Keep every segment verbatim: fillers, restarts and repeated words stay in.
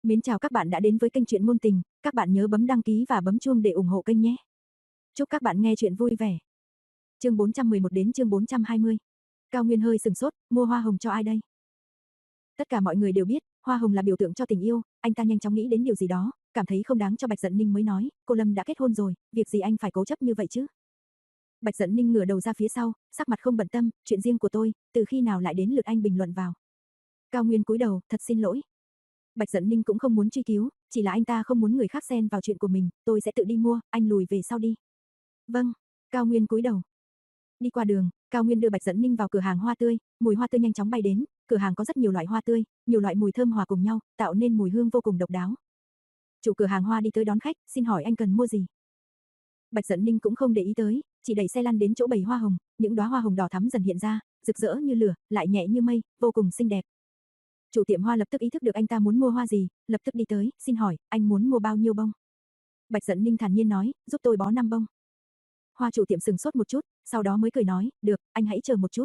Mến chào các bạn đã đến với kênh truyện ngôn tình, các bạn nhớ bấm đăng ký và bấm chuông để ủng hộ kênh nhé. Chúc các bạn nghe truyện vui vẻ. Chương bốn trăm mười một đến chương bốn trăm hai mươi. Cao Nguyên hơi sừng sốt, mua hoa hồng cho ai đây? Tất cả mọi người đều biết, hoa hồng là biểu tượng cho tình yêu, anh ta nhanh chóng nghĩ đến điều gì đó, cảm thấy không đáng cho Bạch Dận Ninh mới nói, cô Lâm đã kết hôn rồi, việc gì anh phải cố chấp như vậy chứ? Bạch Dận Ninh ngửa đầu ra phía sau, sắc mặt không bận tâm, chuyện riêng của tôi, từ khi nào lại đến lượt anh bình luận vào. Cao Nguyên cúi đầu, thật xin lỗi. Bạch Dận Ninh cũng không muốn truy cứu, chỉ là anh ta không muốn người khác xen vào chuyện của mình, tôi sẽ tự đi mua, anh lùi về sau đi. Vâng, Cao Nguyên cúi đầu. Đi qua đường, Cao Nguyên đưa Bạch Dận Ninh vào cửa hàng hoa tươi, mùi hoa tươi nhanh chóng bay đến, cửa hàng có rất nhiều loại hoa tươi, nhiều loại mùi thơm hòa cùng nhau, tạo nên mùi hương vô cùng độc đáo. Chủ cửa hàng hoa đi tới đón khách, xin hỏi anh cần mua gì? Bạch Dận Ninh cũng không để ý tới, chỉ đẩy xe lăn đến chỗ bày hoa hồng, những đóa hoa hồng đỏ thắm dần hiện ra, rực rỡ như lửa, lại nhẹ như mây, vô cùng xinh đẹp. Chủ tiệm hoa lập tức ý thức được anh ta muốn mua hoa gì, lập tức đi tới, xin hỏi, anh muốn mua bao nhiêu bông? Bạch Dận Ninh thản nhiên nói, giúp tôi bó năm bông. Hoa chủ tiệm sừng sốt một chút, sau đó mới cười nói, được, anh hãy chờ một chút.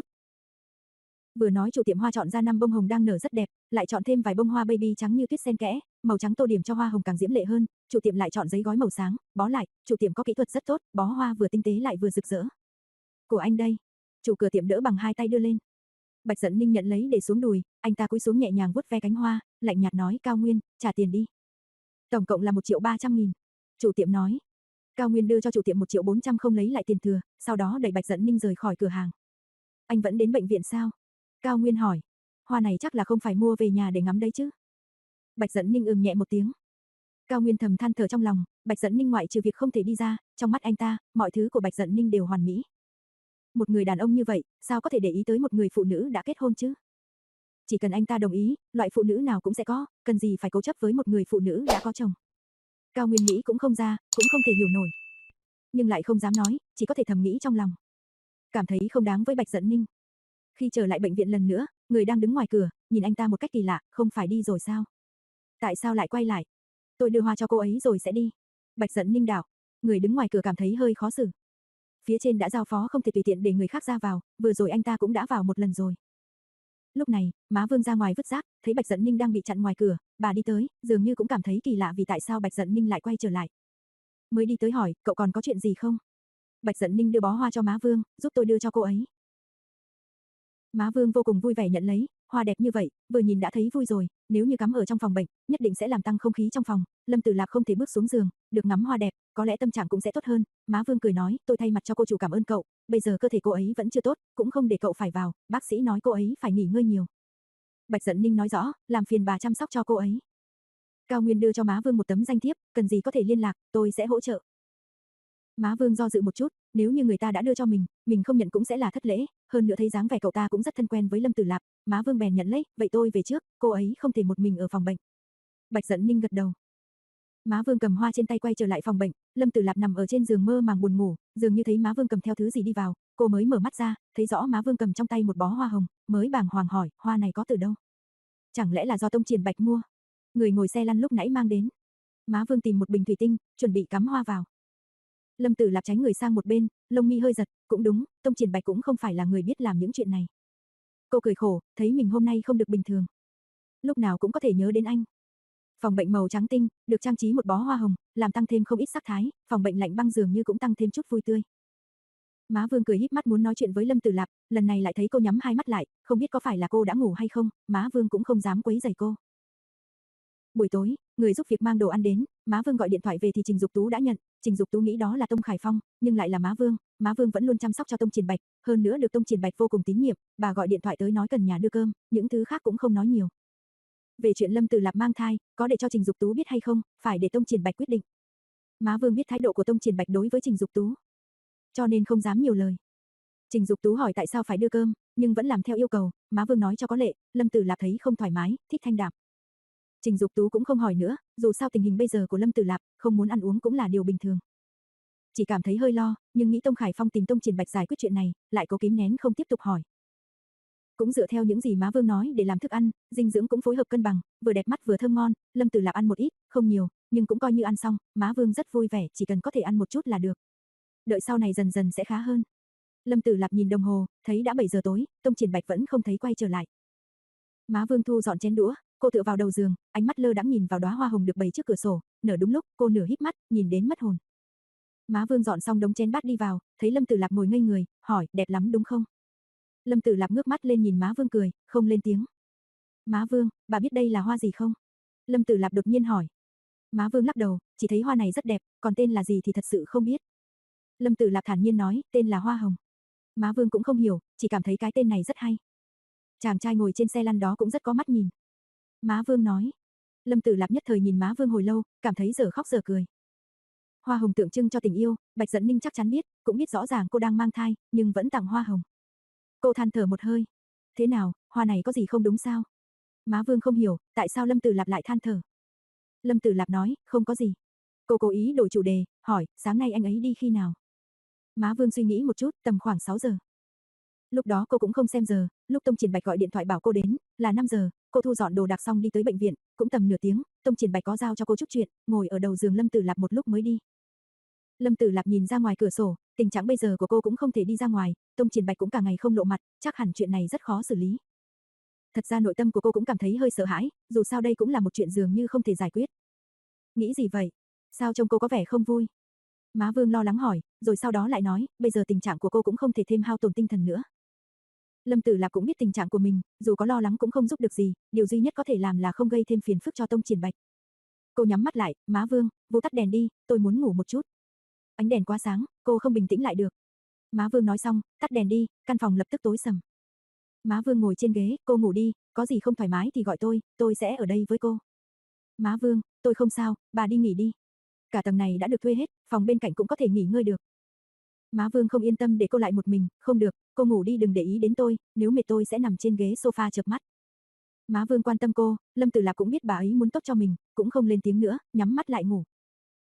Vừa nói chủ tiệm hoa chọn ra năm bông hồng đang nở rất đẹp, lại chọn thêm vài bông hoa baby trắng như tuyết xen kẽ, màu trắng tô điểm cho hoa hồng càng diễm lệ hơn, chủ tiệm lại chọn giấy gói màu sáng, bó lại, chủ tiệm có kỹ thuật rất tốt, bó hoa vừa tinh tế lại vừa rực rỡ. Của anh đây. Chủ cửa tiệm đỡ bằng hai tay đưa lên. Bạch Dận Ninh nhận lấy để xuống đùi, anh ta cúi xuống nhẹ nhàng vuốt ve cánh hoa, lạnh nhạt nói, Cao Nguyên, trả tiền đi. Tổng cộng là một triệu ba trăm nghìn. Chủ tiệm nói. Cao Nguyên đưa cho chủ tiệm một triệu bốn trăm không lấy lại tiền thừa, sau đó đẩy Bạch Dận Ninh rời khỏi cửa hàng. Anh vẫn đến bệnh viện sao? Cao Nguyên hỏi. Hoa này chắc là không phải mua về nhà để ngắm đấy chứ? Bạch Dận Ninh ừm nhẹ một tiếng. Cao Nguyên thầm than thở trong lòng, Bạch Dận Ninh ngoại trừ việc không thể đi ra, trong mắt anh ta, mọi thứ của Bạch Dận Ninh đều hoàn mỹ. Một người đàn ông như vậy, sao có thể để ý tới một người phụ nữ đã kết hôn chứ? Chỉ cần anh ta đồng ý, loại phụ nữ nào cũng sẽ có, cần gì phải cố chấp với một người phụ nữ đã có chồng. Cao Nguyên nghĩ cũng không ra, cũng không thể hiểu nổi. Nhưng lại không dám nói, chỉ có thể thầm nghĩ trong lòng. Cảm thấy không đáng với Bạch Dận Ninh. Khi trở lại bệnh viện lần nữa, người đang đứng ngoài cửa, nhìn anh ta một cách kỳ lạ, không phải đi rồi sao? Tại sao lại quay lại? Tôi đưa hoa cho cô ấy rồi sẽ đi. Bạch Dận Ninh đảo, người đứng ngoài cửa cảm thấy hơi khó xử. Phía trên đã giao phó không thể tùy tiện để người khác ra vào, vừa rồi anh ta cũng đã vào một lần rồi. Lúc này, má Vương ra ngoài vứt rác, thấy Bạch Dận Ninh đang bị chặn ngoài cửa, bà đi tới, dường như cũng cảm thấy kỳ lạ vì tại sao Bạch Dận Ninh lại quay trở lại. Mới đi tới hỏi, cậu còn có chuyện gì không? Bạch Dận Ninh đưa bó hoa cho má Vương, giúp tôi đưa cho cô ấy. Má Vương vô cùng vui vẻ nhận lấy, hoa đẹp như vậy, vừa nhìn đã thấy vui rồi, nếu như cắm ở trong phòng bệnh, nhất định sẽ làm tăng không khí trong phòng, Lâm Tử Lạp không thể bước xuống giường, được ngắm hoa đẹp, có lẽ tâm trạng cũng sẽ tốt hơn. Má Vương cười nói, tôi thay mặt cho cô chủ cảm ơn cậu, bây giờ cơ thể cô ấy vẫn chưa tốt, cũng không để cậu phải vào, bác sĩ nói cô ấy phải nghỉ ngơi nhiều. Bạch Dận Ninh nói rõ, làm phiền bà chăm sóc cho cô ấy. Cao Nguyên đưa cho má Vương một tấm danh thiếp, cần gì có thể liên lạc, tôi sẽ hỗ trợ. Má Vương do dự một chút, nếu như người ta đã đưa cho mình, mình không nhận cũng sẽ là thất lễ, hơn nữa thấy dáng vẻ cậu ta cũng rất thân quen với Lâm Tử Lạp, má Vương bèn nhận lấy, vậy tôi về trước, cô ấy không thể một mình ở phòng bệnh. Bạch Dận Ninh gật đầu. Má Vương cầm hoa trên tay quay trở lại phòng bệnh, Lâm Tử Lạp nằm ở trên giường mơ màng buồn ngủ, dường như thấy má Vương cầm theo thứ gì đi vào, cô mới mở mắt ra, thấy rõ má Vương cầm trong tay một bó hoa hồng, mới bàng hoàng hỏi, hoa này có từ đâu? Chẳng lẽ là do Tông Triển Bạch mua? Người ngồi xe lăn lúc nãy mang đến. Má Vương tìm một bình thủy tinh, chuẩn bị cắm hoa vào. Lâm Tử Lạp tránh người sang một bên, lông mi hơi giật, cũng đúng, Tông Triển Bạch cũng không phải là người biết làm những chuyện này. Cô cười khổ, thấy mình hôm nay không được bình thường. Lúc nào cũng có thể nhớ đến anh. Phòng bệnh màu trắng tinh, được trang trí một bó hoa hồng, làm tăng thêm không ít sắc thái, phòng bệnh lạnh băng dường như cũng tăng thêm chút vui tươi. Má Vương cười híp mắt muốn nói chuyện với Lâm Tử Lạp, lần này lại thấy cô nhắm hai mắt lại, không biết có phải là cô đã ngủ hay không, má Vương cũng không dám quấy rầy cô. Buổi tối, người giúp việc mang đồ ăn đến, má Vương gọi điện thoại về thì Trình Dục Tú đã nhận, Trình Dục Tú nghĩ đó là Tông Khải Phong, nhưng lại là má Vương, má Vương vẫn luôn chăm sóc cho Tông Triển Bạch, hơn nữa được Tông Triển Bạch vô cùng tín nhiệm, bà gọi điện thoại tới nói cần nhà đưa cơm, những thứ khác cũng không nói nhiều. Về chuyện Lâm Tử Lạp mang thai, có để cho Trình Dục Tú biết hay không, phải để Tông Triển Bạch quyết định. Má Vương biết thái độ của Tông Triển Bạch đối với Trình Dục Tú, cho nên không dám nhiều lời. Trình Dục Tú hỏi tại sao phải đưa cơm, nhưng vẫn làm theo yêu cầu, má Vương nói cho có lệ, Lâm Tử Lạp thấy không thoải mái, thích thanh đạm. Trình Dục Tú cũng không hỏi nữa, dù sao tình hình bây giờ của Lâm Tử Lạp, không muốn ăn uống cũng là điều bình thường. Chỉ cảm thấy hơi lo, nhưng nghĩ Tông Khải Phong tìm Tông Triển Bạch giải quyết chuyện này, lại cố kìm nén không tiếp tục hỏi. Cũng dựa theo những gì má Vương nói để làm thức ăn, dinh dưỡng cũng phối hợp cân bằng, vừa đẹp mắt vừa thơm ngon, Lâm Tử Lạp ăn một ít, không nhiều, nhưng cũng coi như ăn xong, má Vương rất vui vẻ, chỉ cần có thể ăn một chút là được. Đợi sau này dần dần sẽ khá hơn. Lâm Tử Lạp nhìn đồng hồ, thấy đã bảy giờ tối, Tông Triển Bạch vẫn không thấy quay trở lại. Má Vương thu dọn chén đũa, Cô tựa vào đầu giường, ánh mắt lơ đãng nhìn vào đóa hoa hồng được bày trước cửa sổ, nở đúng lúc, cô nửa híp mắt, nhìn đến mất hồn. Má Vương dọn xong đống chén bát đi vào, thấy Lâm Tử Lạp ngồi ngây người, hỏi, đẹp lắm đúng không? Lâm Tử Lạp ngước mắt lên nhìn má Vương cười, không lên tiếng. Má Vương, bà biết đây là hoa gì không? Lâm Tử Lạp đột nhiên hỏi. Má Vương lắc đầu, chỉ thấy hoa này rất đẹp, còn tên là gì thì thật sự không biết. Lâm Tử Lạp thản nhiên nói, tên là hoa hồng. Má Vương cũng không hiểu, chỉ cảm thấy cái tên này rất hay. Chàng trai ngồi trên xe lăn đó cũng rất có mắt nhìn. Má Vương nói. Lâm Tử Lạp nhất thời nhìn má Vương hồi lâu, cảm thấy dở khóc dở cười. Hoa hồng tượng trưng cho tình yêu, Bạch Dận Ninh chắc chắn biết, cũng biết rõ ràng cô đang mang thai, nhưng vẫn tặng hoa hồng. Cô than thở một hơi. Thế nào, hoa này có gì không đúng sao? Má Vương không hiểu, tại sao Lâm Tử Lạp lại than thở. Lâm Tử Lạp nói, không có gì. Cô cố ý đổi chủ đề, hỏi, sáng nay anh ấy đi khi nào? Má Vương suy nghĩ một chút, tầm khoảng sáu giờ. Lúc đó cô cũng không xem giờ, lúc Tông Triển Bạch gọi điện thoại bảo cô đến, là năm giờ, cô thu dọn đồ đạc xong đi tới bệnh viện, cũng tầm nửa tiếng, Tông Triển Bạch có giao cho cô chút chuyện, ngồi ở đầu giường Lâm Tử Lạp một lúc mới đi. Lâm Tử Lạp nhìn ra ngoài cửa sổ, tình trạng bây giờ của cô cũng không thể đi ra ngoài, Tông Triển Bạch cũng cả ngày không lộ mặt, chắc hẳn chuyện này rất khó xử lý. Thật ra nội tâm của cô cũng cảm thấy hơi sợ hãi, dù sao đây cũng là một chuyện dường như không thể giải quyết. Nghĩ gì vậy? Sao trông cô có vẻ không vui? Má Vương lo lắng hỏi, rồi sau đó lại nói, bây giờ tình trạng của cô cũng không thể thêm hao tổn tinh thần nữa. Lâm Tử Lạp cũng biết tình trạng của mình, dù có lo lắng cũng không giúp được gì, điều duy nhất có thể làm là không gây thêm phiền phức cho Tông Triển Bạch. Cô nhắm mắt lại, má Vương, vô tắt đèn đi, tôi muốn ngủ một chút. Ánh đèn quá sáng, cô không bình tĩnh lại được. Má Vương nói xong, tắt đèn đi, căn phòng lập tức tối sầm. Má Vương ngồi trên ghế, cô ngủ đi, có gì không thoải mái thì gọi tôi, tôi sẽ ở đây với cô. Má Vương, tôi không sao, bà đi nghỉ đi. Cả tầng này đã được thuê hết, phòng bên cạnh cũng có thể nghỉ ngơi được. Má Vương không yên tâm để cô lại một mình, không được, cô ngủ đi đừng để ý đến tôi, nếu mệt tôi sẽ nằm trên ghế sofa chợp mắt. Má Vương quan tâm cô, Lâm Tử Lạp cũng biết bà ấy muốn tốt cho mình, cũng không lên tiếng nữa, nhắm mắt lại ngủ.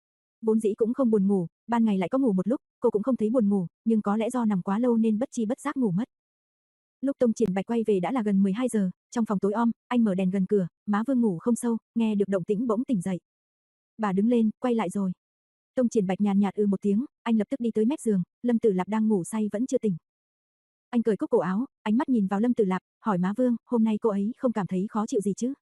Vốn dĩ cũng không buồn ngủ, ban ngày lại có ngủ một lúc, cô cũng không thấy buồn ngủ, nhưng có lẽ do nằm quá lâu nên bất chi bất giác ngủ mất. Lúc Tông Triển Bạch quay về đã là gần mười hai giờ, trong phòng tối om, anh mở đèn gần cửa, má Vương ngủ không sâu, nghe được động tĩnh bỗng tỉnh dậy. Bà đứng lên, quay lại rồi. Tông Triển Bạch nhàn nhạt ư một tiếng, anh lập tức đi tới mép giường, Lâm Tử Lạp đang ngủ say vẫn chưa tỉnh. Anh cởi cúc cổ áo, ánh mắt nhìn vào Lâm Tử Lạp, hỏi má Vương, hôm nay cô ấy không cảm thấy khó chịu gì chứ?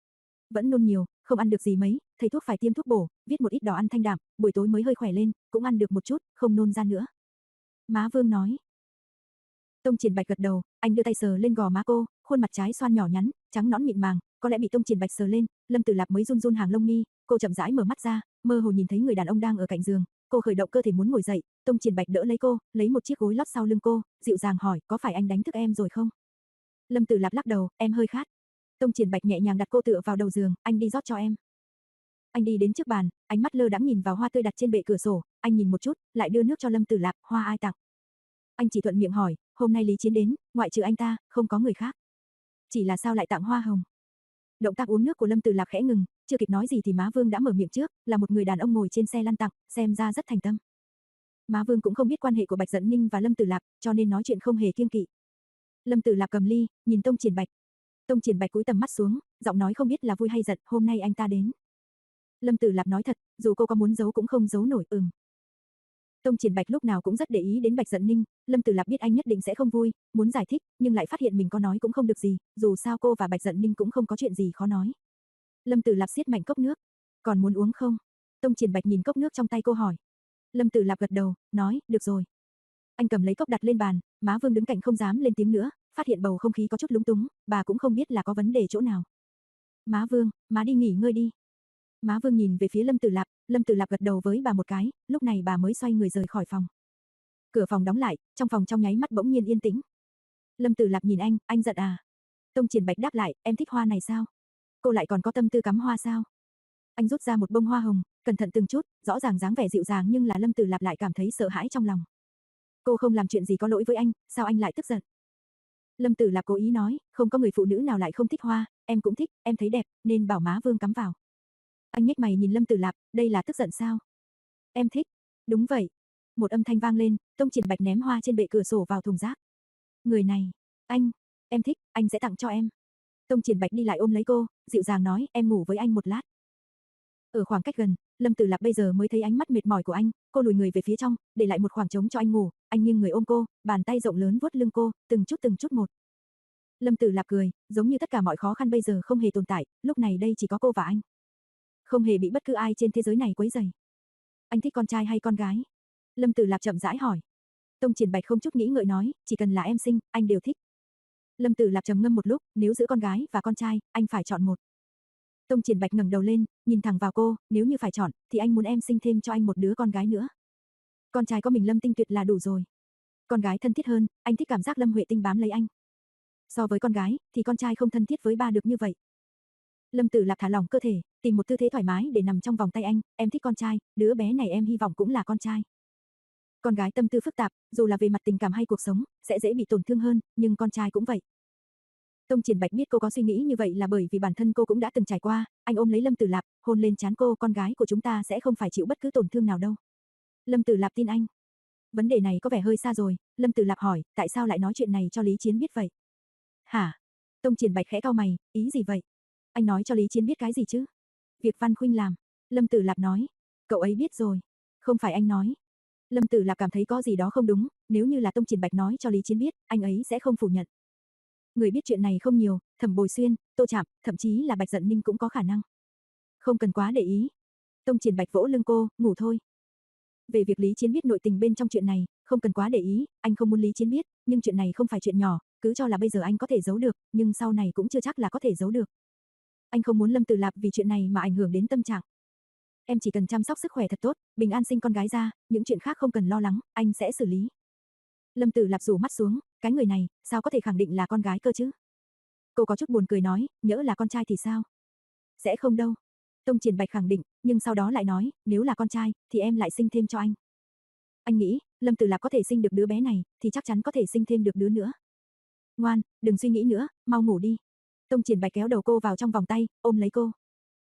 Vẫn nôn nhiều, không ăn được gì mấy, thầy thuốc phải tiêm thuốc bổ, viết một ít đỏ ăn thanh đạm, buổi tối mới hơi khỏe lên, cũng ăn được một chút, không nôn ra nữa. Má Vương nói. Tông Triển Bạch gật đầu, anh đưa tay sờ lên gò má cô, khuôn mặt trái xoan nhỏ nhắn, trắng nõn mịn màng, có lẽ bị Tông Triển Bạch sờ lên, Lâm Tử Lạp mới run run hàng lông mi, cô chậm rãi mở mắt ra, mơ hồ nhìn thấy người đàn ông đang ở cạnh giường, cô khởi động cơ thể muốn ngồi dậy, Tông Triển Bạch đỡ lấy cô, lấy một chiếc gối lót sau lưng cô, dịu dàng hỏi, có phải anh đánh thức em rồi không? Lâm Tử Lạp lắc đầu, em hơi khát. Tông Triển Bạch nhẹ nhàng đặt cô tựa vào đầu giường, anh đi rót cho em. Anh đi đến trước bàn, ánh mắt lơ đãng nhìn vào hoa tươi đặt trên bệ cửa sổ, anh nhìn một chút, lại đưa nước cho Lâm Tử Lạp, hoa ai tặng? Anh chỉ thuận miệng hỏi, hôm nay Lý Chiến đến, ngoại trừ anh ta, không có người khác. Chỉ là sao lại tặng hoa hồng? Động tác uống nước của Lâm Tử Lạp khẽ ngừng, chưa kịp nói gì thì má Vương đã mở miệng trước, là một người đàn ông ngồi trên xe lăn tặng, xem ra rất thành tâm. Má Vương cũng không biết quan hệ của Bạch Dận Ninh và Lâm Tử Lạp, cho nên nói chuyện không hề kiêng kỵ. Lâm Tử Lạp cầm ly, nhìn Tông Triển Bạch. Tông Triển Bạch cúi tầm mắt xuống, giọng nói không biết là vui hay giận, hôm nay anh ta đến. Lâm Tử Lạp nói thật, dù cô có muốn giấu cũng không giấu nổi, ừm. Tông Triển Bạch lúc nào cũng rất để ý đến Bạch Dận Ninh, Lâm Tử Lạp biết anh nhất định sẽ không vui, muốn giải thích, nhưng lại phát hiện mình có nói cũng không được gì, dù sao cô và Bạch Dận Ninh cũng không có chuyện gì khó nói. Lâm Tử Lạp siết mạnh cốc nước, còn muốn uống không? Tông Triển Bạch nhìn cốc nước trong tay cô hỏi. Lâm Tử Lạp gật đầu, nói, được rồi. Anh cầm lấy cốc đặt lên bàn, má Vương đứng cạnh không dám lên tiếng nữa, phát hiện bầu không khí có chút lúng túng, bà cũng không biết là có vấn đề chỗ nào. Má Vương, má đi nghỉ ngơi đi. Má Vương nhìn về phía Lâm Tử Lạp, Lâm Tử Lạp gật đầu với bà một cái, lúc này bà mới xoay người rời khỏi phòng. Cửa phòng đóng lại, trong phòng trong nháy mắt bỗng nhiên yên tĩnh. Lâm Tử Lạp nhìn anh, anh giận à? Tông Triển Bạch đáp lại, em thích hoa này sao? Cô lại còn có tâm tư cắm hoa sao? Anh rút ra một bông hoa hồng, cẩn thận từng chút, rõ ràng dáng vẻ dịu dàng nhưng là Lâm Tử Lạp lại cảm thấy sợ hãi trong lòng. Cô không làm chuyện gì có lỗi với anh, sao anh lại tức giận? Lâm Tử Lạp cố ý nói, không có người phụ nữ nào lại không thích hoa, em cũng thích, em thấy đẹp, nên bảo má Vương cắm vào. Anh nhếch mày nhìn Lâm Tử Lạp, đây là tức giận sao? Em thích. Đúng vậy. Một âm thanh vang lên, Tông Triển Bạch ném hoa trên bệ cửa sổ vào thùng rác. Người này, anh, em thích, anh sẽ tặng cho em. Tông Triển Bạch đi lại ôm lấy cô, dịu dàng nói, em ngủ với anh một lát. Ở khoảng cách gần, Lâm Tử Lạp bây giờ mới thấy ánh mắt mệt mỏi của anh, cô lùi người về phía trong, để lại một khoảng trống cho anh ngủ, anh nghiêng người ôm cô, bàn tay rộng lớn vuốt lưng cô, từng chút từng chút một. Lâm Tử Lạp cười, giống như tất cả mọi khó khăn bây giờ không hề tồn tại, lúc này đây chỉ có cô và anh. Không hề bị bất cứ ai trên thế giới này quấy rầy. Anh thích con trai hay con gái? Lâm Tử Lạp chậm rãi hỏi. Tông Triển Bạch không chút nghĩ ngợi nói, chỉ cần là em sinh, anh đều thích. Lâm Tử Lạp trầm ngâm một lúc, nếu giữa con gái và con trai, anh phải chọn một. Tông Triển Bạch ngẩng đầu lên, nhìn thẳng vào cô, nếu như phải chọn, thì anh muốn em sinh thêm cho anh một đứa con gái nữa. Con trai có mình Lâm Tinh Tuyệt là đủ rồi. Con gái thân thiết hơn, anh thích cảm giác Lâm Huệ Tinh bám lấy anh. So với con gái, thì con trai không thân thiết với ba được như vậy. Lâm Tử Lạp thả lỏng cơ thể, tìm một tư thế thoải mái để nằm trong vòng tay anh, em thích con trai, đứa bé này em hy vọng cũng là con trai. Con gái tâm tư phức tạp, dù là về mặt tình cảm hay cuộc sống, sẽ dễ bị tổn thương hơn, nhưng con trai cũng vậy. Tông Triển Bạch biết cô có suy nghĩ như vậy là bởi vì bản thân cô cũng đã từng trải qua, anh ôm lấy Lâm Tử Lạp, hôn lên trán cô, con gái của chúng ta sẽ không phải chịu bất cứ tổn thương nào đâu. Lâm Tử Lạp tin anh. Vấn đề này có vẻ hơi xa rồi, Lâm Tử Lạp hỏi, tại sao lại nói chuyện này cho Lý Chiến biết vậy? Hả? Tông Triển Bạch khẽ cau mày, ý gì vậy? Anh nói cho Lý Chiến biết cái gì chứ? Việc Văn Khuynh làm. Lâm Tử Lạp nói. Cậu ấy biết rồi. Không phải anh nói. Lâm Tử Lạp cảm thấy có gì đó không đúng, nếu như là Tông Triển Bạch nói cho Lý Chiến biết, anh ấy sẽ không phủ nhận. Người biết chuyện này không nhiều, Thẩm Bồi Xuyên, Tô Trạm, thậm chí là Bạch Dận Ninh cũng có khả năng. Không cần quá để ý. Tông Triển Bạch vỗ lưng cô, ngủ thôi. Về việc Lý Chiến biết nội tình bên trong chuyện này, không cần quá để ý, anh không muốn Lý Chiến biết, nhưng chuyện này không phải chuyện nhỏ, cứ cho là bây giờ anh có thể giấu được, nhưng sau này cũng chưa chắc là có thể giấu được. Anh không muốn Lâm Tử Lạp vì chuyện này mà ảnh hưởng đến tâm trạng. Em chỉ cần chăm sóc sức khỏe thật tốt, bình an sinh con gái ra, những chuyện khác không cần lo lắng, anh sẽ xử lý. Lâm Tử Lạp rủ mắt xuống, cái người này, sao có thể khẳng định là con gái cơ chứ? Cô có chút buồn cười nói, nhỡ là con trai thì sao? Sẽ không đâu. Tông Triển Bạch khẳng định, nhưng sau đó lại nói, nếu là con trai, thì em lại sinh thêm cho anh. Anh nghĩ, Lâm Tử Lạp có thể sinh được đứa bé này, thì chắc chắn có thể sinh thêm được đứa nữa. Ngoan, đừng suy nghĩ nữa, mau ngủ đi. Tông Triển Bạch kéo đầu cô vào trong vòng tay, ôm lấy cô.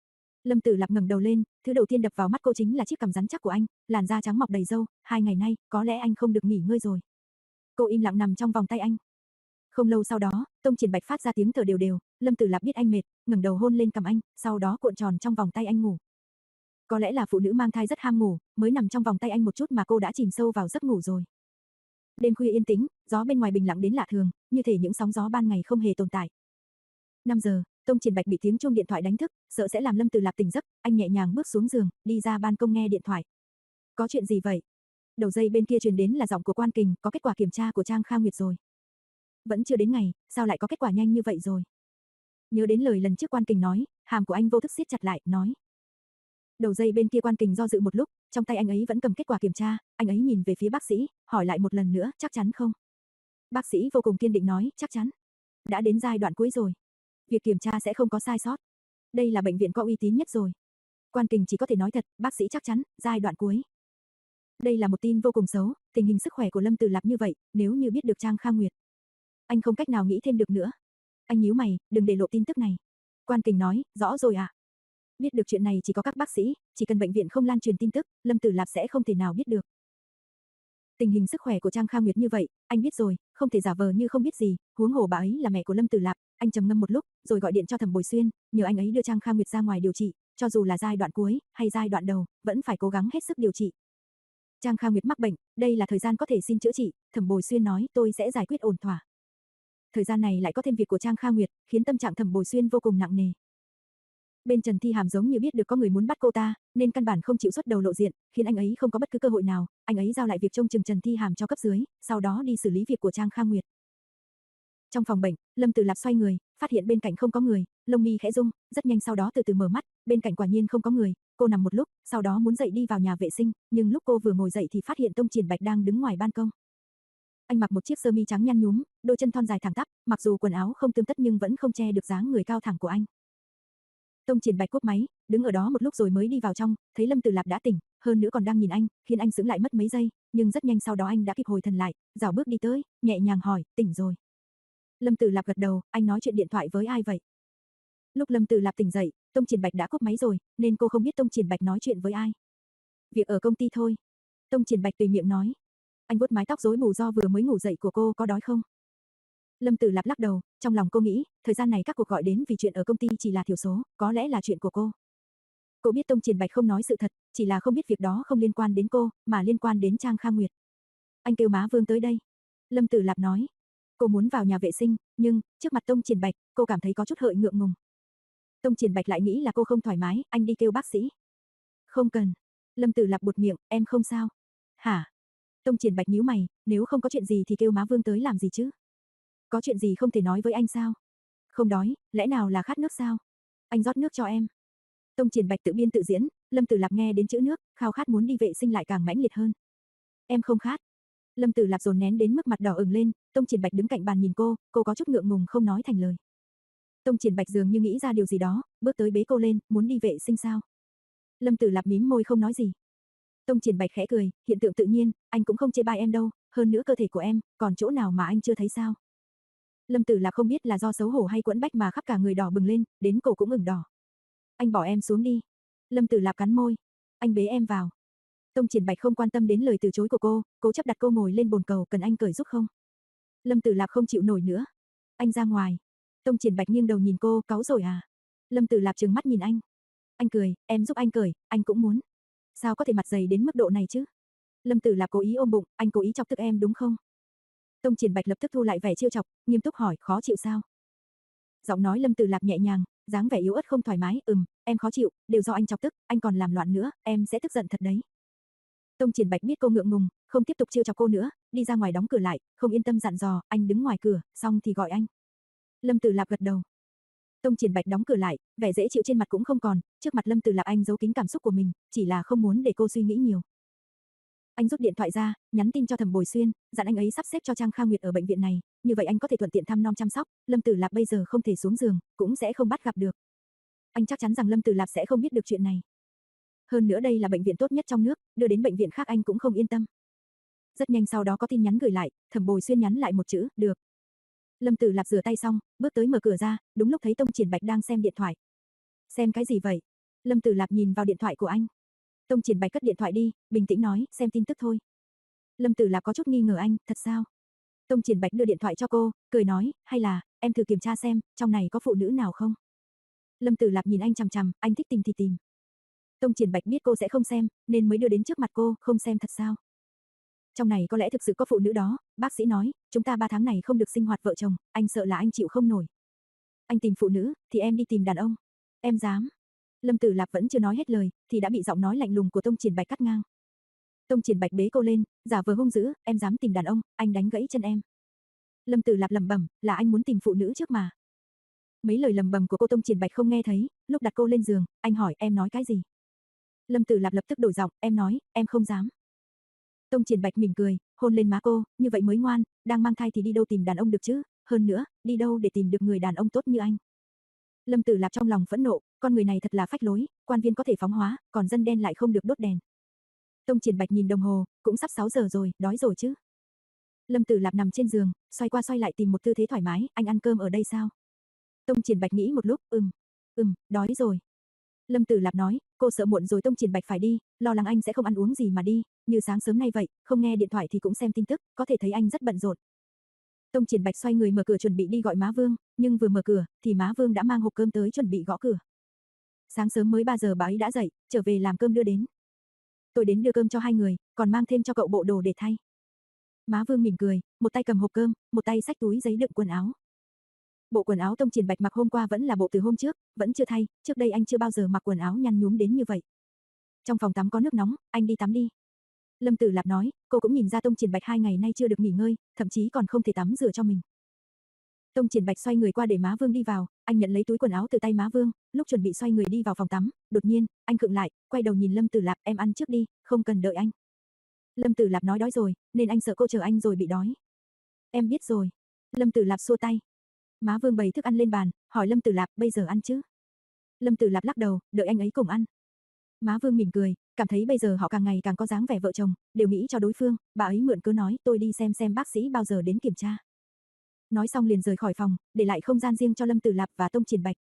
Lâm Tử Lạp ngẩng đầu lên, thứ đầu tiên đập vào mắt cô chính là chiếc cằm rắn chắc của anh, làn da trắng mọc đầy râu, hai ngày nay, có lẽ anh không được nghỉ ngơi rồi. Cô im lặng nằm trong vòng tay anh. Không lâu sau đó, Tông Triển Bạch phát ra tiếng thở đều đều, Lâm Tử Lạp biết anh mệt, ngẩng đầu hôn lên cằm anh, sau đó cuộn tròn trong vòng tay anh ngủ. Có lẽ là phụ nữ mang thai rất ham ngủ, mới nằm trong vòng tay anh một chút mà cô đã chìm sâu vào giấc ngủ rồi. Đêm khuya yên tĩnh, gió bên ngoài bình lặng đến lạ thường, như thể những sóng gió ban ngày không hề tồn tại. năm giờ, Tông Triển Bạch bị tiếng chuông điện thoại đánh thức, sợ sẽ làm Lâm Tử Lạp tỉnh giấc, anh nhẹ nhàng bước xuống giường, đi ra ban công nghe điện thoại. Có chuyện gì vậy? Đầu dây bên kia truyền đến là giọng của Quan Kình, có kết quả kiểm tra của Trang Kha Nguyệt rồi. Vẫn chưa đến ngày, sao lại có kết quả nhanh như vậy rồi? Nhớ đến lời lần trước Quan Kình nói, hàm của anh vô thức siết chặt lại, nói. Đầu dây bên kia Quan Kình do dự một lúc, trong tay anh ấy vẫn cầm kết quả kiểm tra, anh ấy nhìn về phía bác sĩ, hỏi lại một lần nữa, chắc chắn không? Bác sĩ vô cùng kiên định nói, chắc chắn. Đã đến giai đoạn cuối rồi. Việc kiểm tra sẽ không có sai sót. Đây là bệnh viện có uy tín nhất rồi. Quan Kình chỉ có thể nói thật, bác sĩ chắc chắn, giai đoạn cuối. Đây là một tin vô cùng xấu, tình hình sức khỏe của Lâm Tử Lạp như vậy, nếu như biết được Trang Kha Nguyệt. Anh không cách nào nghĩ thêm được nữa. Anh nhíu mày, đừng để lộ tin tức này. Quan Kình nói, rõ rồi ạ. À? Biết được chuyện này chỉ có các bác sĩ, chỉ cần bệnh viện không lan truyền tin tức, Lâm Tử Lạp sẽ không thể nào biết được. Tình hình sức khỏe của Trang Kha Nguyệt như vậy, anh biết rồi, không thể giả vờ như không biết gì, huống hồ bà ấy là mẹ của Lâm Tử Lạp, anh trầm ngâm một lúc, rồi gọi điện cho Thẩm Bồi Xuyên, nhờ anh ấy đưa Trang Kha Nguyệt ra ngoài điều trị, cho dù là giai đoạn cuối hay giai đoạn đầu, vẫn phải cố gắng hết sức điều trị. Trang Kha Nguyệt mắc bệnh, đây là thời gian có thể xin chữa trị, Thẩm Bồi Xuyên nói, tôi sẽ giải quyết ổn thỏa. Thời gian này lại có thêm việc của Trang Kha Nguyệt, khiến tâm trạng Thẩm Bồi Xuyên vô cùng nặng nề. Bên Trần Thi Hàm giống như biết được có người muốn bắt cô ta, nên căn bản không chịu xuất đầu lộ diện, khiến anh ấy không có bất cứ cơ hội nào, anh ấy giao lại việc trông chừng Trần Thi Hàm cho cấp dưới, sau đó đi xử lý việc của Trang Kha Nguyệt. Trong phòng bệnh, Lâm Tử Lạp xoay người, phát hiện bên cạnh không có người, lông mi khẽ rung, rất nhanh sau đó từ từ mở mắt, bên cạnh quả nhiên không có người, cô nằm một lúc, sau đó muốn dậy đi vào nhà vệ sinh, nhưng lúc cô vừa ngồi dậy thì phát hiện Tông Triển Bạch đang đứng ngoài ban công. Anh mặc một chiếc sơ mi trắng nhăn nhúm, đôi chân thon dài thẳng tắp, mặc dù quần áo không tươm tất nhưng vẫn không che được dáng người cao thẳng của anh. Tông Triển Bạch cúp máy, đứng ở đó một lúc rồi mới đi vào trong, thấy Lâm Tử Lạp đã tỉnh, hơn nữa còn đang nhìn anh, khiến anh sững lại mất mấy giây, nhưng rất nhanh sau đó anh đã kịp hồi thần lại, rảo bước đi tới, nhẹ nhàng hỏi, tỉnh rồi. Lâm Tử Lạp gật đầu, anh nói chuyện điện thoại với ai vậy? Lúc Lâm Tử Lạp tỉnh dậy, Tông Triển Bạch đã cúp máy rồi, nên cô không biết Tông Triển Bạch nói chuyện với ai. Việc ở công ty thôi. Tông Triển Bạch tùy miệng nói. Anh vuốt mái tóc rối bù do vừa mới ngủ dậy của cô, có đói không? Lâm Tử Lạp lắc đầu, trong lòng cô nghĩ, thời gian này các cuộc gọi đến vì chuyện ở công ty chỉ là thiểu số, có lẽ là chuyện của cô. Cô biết Tông Triển Bạch không nói sự thật, chỉ là không biết việc đó không liên quan đến cô, mà liên quan đến Trang Kha Nguyệt. Anh kêu má Vương tới đây. Lâm Tử Lạp nói. Cô muốn vào nhà vệ sinh, Nhưng, trước mặt Tông Triển Bạch, cô cảm thấy có chút hơi ngượng ngùng. Tông Triển Bạch lại nghĩ là cô không thoải mái, anh đi kêu bác sĩ. Không cần. Lâm Tử Lạp buột miệng, em không sao. Hả? Tông Triển Bạch nhíu mày, nếu không có chuyện gì thì kêu má Vương tới làm gì chứ? Có chuyện gì không thể nói với anh sao? Không đói, lẽ nào là khát nước sao? Anh rót nước cho em. Tông Triển Bạch tự biên tự diễn, Lâm Tử Lạp nghe đến chữ nước, khao khát muốn đi vệ sinh lại càng mãnh liệt hơn. Em không khát. Lâm Tử Lạp dồn nén đến mức mặt đỏ ửng lên, Tông Triển Bạch đứng cạnh bàn nhìn cô, cô có chút ngượng ngùng không nói thành lời. Tông Triển Bạch dường như nghĩ ra điều gì đó, bước tới bế cô lên, muốn đi vệ sinh sao? Lâm Tử Lạp mím môi không nói gì. Tông Triển Bạch khẽ cười, hiện tượng tự nhiên, anh cũng không chê bai em đâu, hơn nữa cơ thể của em, còn chỗ nào mà anh chưa thấy sao? Lâm Tử Lạp không biết là do xấu hổ hay quẫn bách mà khắp cả người đỏ bừng lên, đến cổ cũng ửng đỏ. Anh bỏ em xuống đi. Lâm Tử Lạp cắn môi. Anh bế em vào. Tông Triển Bạch không quan tâm đến lời từ chối của cô, cố chấp đặt cô ngồi lên bồn cầu, cần anh cởi giúp không? Lâm Tử Lạp không chịu nổi nữa. Anh ra ngoài. Tông Triển Bạch nghiêng đầu nhìn cô, cáu rồi à? Lâm Tử Lạp trừng mắt nhìn anh. Anh cười, em giúp anh cởi, anh cũng muốn. Sao có thể mặt dày đến mức độ này chứ? Lâm Tử Lạp cố ý ôm bụng, anh cố ý chọc tức em đúng không? Tông Triển Bạch lập tức thu lại vẻ trêu chọc, nghiêm túc hỏi, khó chịu sao? Giọng nói Lâm Tử Lạp nhẹ nhàng, dáng vẻ yếu ớt không thoải mái, ừm, em khó chịu, đều do anh chọc tức, anh còn làm loạn nữa, em sẽ tức giận thật đấy. Tông Triển Bạch biết cô ngượng ngùng, không tiếp tục trêu chọc cô nữa, đi ra ngoài đóng cửa lại, không yên tâm dặn dò, anh đứng ngoài cửa, xong thì gọi anh. Lâm Tử Lạp gật đầu. Tông Triển Bạch đóng cửa lại, vẻ dễ chịu trên mặt cũng không còn, trước mặt Lâm Tử Lạp anh giấu kín cảm xúc của mình, chỉ là không muốn để cô suy nghĩ nhiều. Anh rút điện thoại ra, nhắn tin cho Thẩm Bồi Xuyên, dặn anh ấy sắp xếp cho Trang Kha Nguyệt ở bệnh viện này, như vậy anh có thể thuận tiện thăm nom chăm sóc, Lâm Tử Lạp bây giờ không thể xuống giường, cũng sẽ không bắt gặp được. Anh chắc chắn rằng Lâm Tử Lạp sẽ không biết được chuyện này. Hơn nữa đây là bệnh viện tốt nhất trong nước, đưa đến bệnh viện khác anh cũng không yên tâm. Rất nhanh sau đó có tin nhắn gửi lại, Thẩm Bồi Xuyên nhắn lại một chữ, được. Lâm Tử Lạp rửa tay xong, bước tới mở cửa ra, đúng lúc thấy Tông Triển Bạch đang xem điện thoại. Xem cái gì vậy? Lâm Tử Lạp nhìn vào điện thoại của anh. Tông Triển Bạch cất điện thoại đi, bình tĩnh nói, xem tin tức thôi. Lâm Tử Lạp có chút nghi ngờ anh, thật sao? Tông Triển Bạch đưa điện thoại cho cô, cười nói, hay là, em thử kiểm tra xem, trong này có phụ nữ nào không? Lâm Tử Lạp nhìn anh chằm chằm, anh thích tìm thì tìm. Tông Triển Bạch biết cô sẽ không xem, nên mới đưa đến trước mặt cô, không xem thật sao? Trong này có lẽ thực sự có phụ nữ đó, bác sĩ nói, chúng ta ba tháng này không được sinh hoạt vợ chồng, anh sợ là anh chịu không nổi. Anh tìm phụ nữ, thì em đi tìm đàn ông. Em dám. Lâm Tử Lạp vẫn chưa nói hết lời, thì đã bị giọng nói lạnh lùng của Tông Triển Bạch cắt ngang. Tông Triển Bạch bế cô lên, giả vờ hung dữ, em dám tìm đàn ông, anh đánh gãy chân em. Lâm Tử Lạp lẩm bẩm, là anh muốn tìm phụ nữ trước mà. Mấy lời lẩm bẩm của cô Tông Triển Bạch không nghe thấy, lúc đặt cô lên giường, anh hỏi em nói cái gì? Lâm Tử Lạp lập tức đổi giọng, em nói, em không dám. Tông Triển Bạch mỉm cười, hôn lên má cô, như vậy mới ngoan, đang mang thai thì đi đâu tìm đàn ông được chứ, hơn nữa, đi đâu để tìm được người đàn ông tốt như anh. Lâm Tử Lạp trong lòng phẫn nộ, con người này thật là phách lối, quan viên có thể phóng hóa, còn dân đen lại không được đốt đèn. Tông Triển Bạch nhìn đồng hồ, cũng sắp sáu giờ rồi, đói rồi chứ. Lâm Tử Lạp nằm trên giường, xoay qua xoay lại tìm một tư thế thoải mái, anh ăn cơm ở đây sao? Tông Triển Bạch nghĩ một lúc, ừm, ừm, đói rồi. Lâm Tử Lạp nói, cô sợ muộn rồi Tông Triển Bạch phải đi, lo lắng anh sẽ không ăn uống gì mà đi, như sáng sớm nay vậy, không nghe điện thoại thì cũng xem tin tức, có thể thấy anh rất bận rộn. Tông Triển Bạch xoay người mở cửa chuẩn bị đi gọi má Vương, nhưng vừa mở cửa, thì má Vương đã mang hộp cơm tới chuẩn bị gõ cửa. Sáng sớm mới ba giờ bà ấy đã dậy, trở về làm cơm đưa đến. Tôi đến đưa cơm cho hai người, còn mang thêm cho cậu bộ đồ để thay. Má Vương mỉm cười, một tay cầm hộp cơm, một tay xách túi giấy đựng quần áo. Bộ quần áo Tông Triển Bạch mặc hôm qua vẫn là bộ từ hôm trước, vẫn chưa thay, trước đây anh chưa bao giờ mặc quần áo nhăn nhúm đến như vậy. Trong phòng tắm có nước nóng, anh đi tắm đi. Lâm Tử Lạp nói, cô cũng nhìn ra Tông Triển Bạch hai ngày nay chưa được nghỉ ngơi, thậm chí còn không thể tắm rửa cho mình. Tông Triển Bạch xoay người qua để má Vương đi vào, anh nhận lấy túi quần áo từ tay má Vương, lúc chuẩn bị xoay người đi vào phòng tắm, đột nhiên, anh khựng lại, quay đầu nhìn Lâm Tử Lạp, em ăn trước đi, không cần đợi anh. Lâm Tử Lạp nói đói rồi, nên anh sợ cô chờ anh rồi bị đói. Em biết rồi. Lâm Tử Lạp xua tay. Má Vương bày thức ăn lên bàn, hỏi Lâm Tử Lạp, bây giờ ăn chứ? Lâm Tử Lạp lắc đầu, đợi anh ấy cùng ăn. Má Vương mỉm cười, cảm thấy bây giờ họ càng ngày càng có dáng vẻ vợ chồng, đều nghĩ cho đối phương, bà ấy mượn cớ nói, tôi đi xem xem bác sĩ bao giờ đến kiểm tra. Nói xong liền rời khỏi phòng, để lại không gian riêng cho Lâm Tử Lạp và Tông Triển Bạch.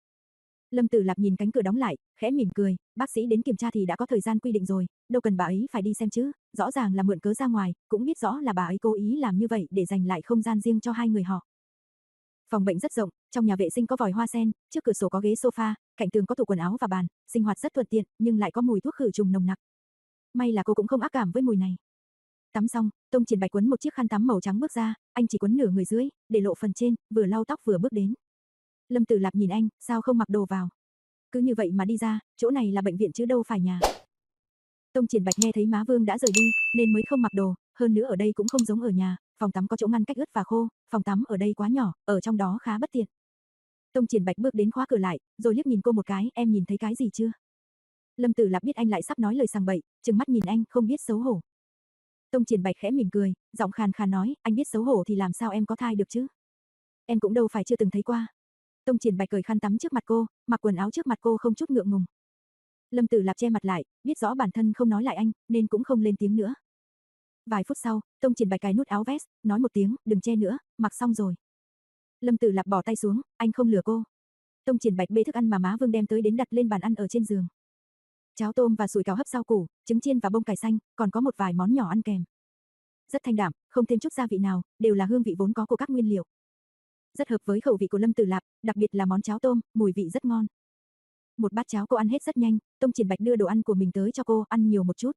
Lâm Tử Lạp nhìn cánh cửa đóng lại, khẽ mỉm cười, bác sĩ đến kiểm tra thì đã có thời gian quy định rồi, đâu cần bà ấy phải đi xem chứ, rõ ràng là mượn cớ ra ngoài, cũng biết rõ là bà ấy cố ý làm như vậy để dành lại không gian riêng cho hai người họ. Phòng bệnh rất rộng, trong nhà vệ sinh có vòi hoa sen, trước cửa sổ có ghế sofa, cạnh tường có tủ quần áo và bàn, sinh hoạt rất thuận tiện, nhưng lại có mùi thuốc khử trùng nồng nặc. May là cô cũng không ác cảm với mùi này. Tắm xong, Tông Triển Bạch quấn một chiếc khăn tắm màu trắng bước ra, anh chỉ quấn nửa người dưới, để lộ phần trên, vừa lau tóc vừa bước đến. Lâm Tử Lạp nhìn anh, sao không mặc đồ vào? Cứ như vậy mà đi ra, chỗ này là bệnh viện chứ đâu phải nhà. Tông Triển Bạch nghe thấy má Vương đã rời đi, nên mới không mặc đồ, hơn nữa ở đây cũng không giống ở nhà, phòng tắm có chỗ ngăn cách ướt và khô, phòng tắm ở đây quá nhỏ, ở trong đó khá bất tiện. Tông Triển Bạch bước đến khóa cửa lại, rồi liếc nhìn cô một cái, em nhìn thấy cái gì chưa? Lâm Tử Lạp biết anh lại sắp nói lời sằng bậy, trừng mắt nhìn anh, không biết xấu hổ. Tông Triển Bạch khẽ mỉm cười, giọng khàn khàn nói, anh biết xấu hổ thì làm sao em có thai được chứ? Em cũng đâu phải chưa từng thấy qua. Tông Triển Bạch cởi khăn tắm trước mặt cô, mặc quần áo trước mặt cô không chút ngượng ngùng. Lâm Tử Lạp che mặt lại, biết rõ bản thân không nói lại anh, nên cũng không lên tiếng nữa. Vài phút sau, Tông Triển Bạch cài nút áo vest, nói một tiếng, đừng che nữa, mặc xong rồi. Lâm Tử Lạp bỏ tay xuống, anh không lừa cô. Tông Triển Bạch bê thức ăn mà má Vương đem tới đến đặt lên bàn ăn ở trên giường. Cháo tôm và sủi cảo hấp rau củ, trứng chiên và bông cải xanh, còn có một vài món nhỏ ăn kèm. Rất thanh đạm, không thêm chút gia vị nào, đều là hương vị vốn có của các nguyên liệu. Rất hợp với khẩu vị của Lâm Tử Lạp, đặc biệt là món cháo tôm, mùi vị rất ngon. Một bát cháo cô ăn hết rất nhanh, Tông Triển Bạch đưa đồ ăn của mình tới cho cô, ăn nhiều một chút.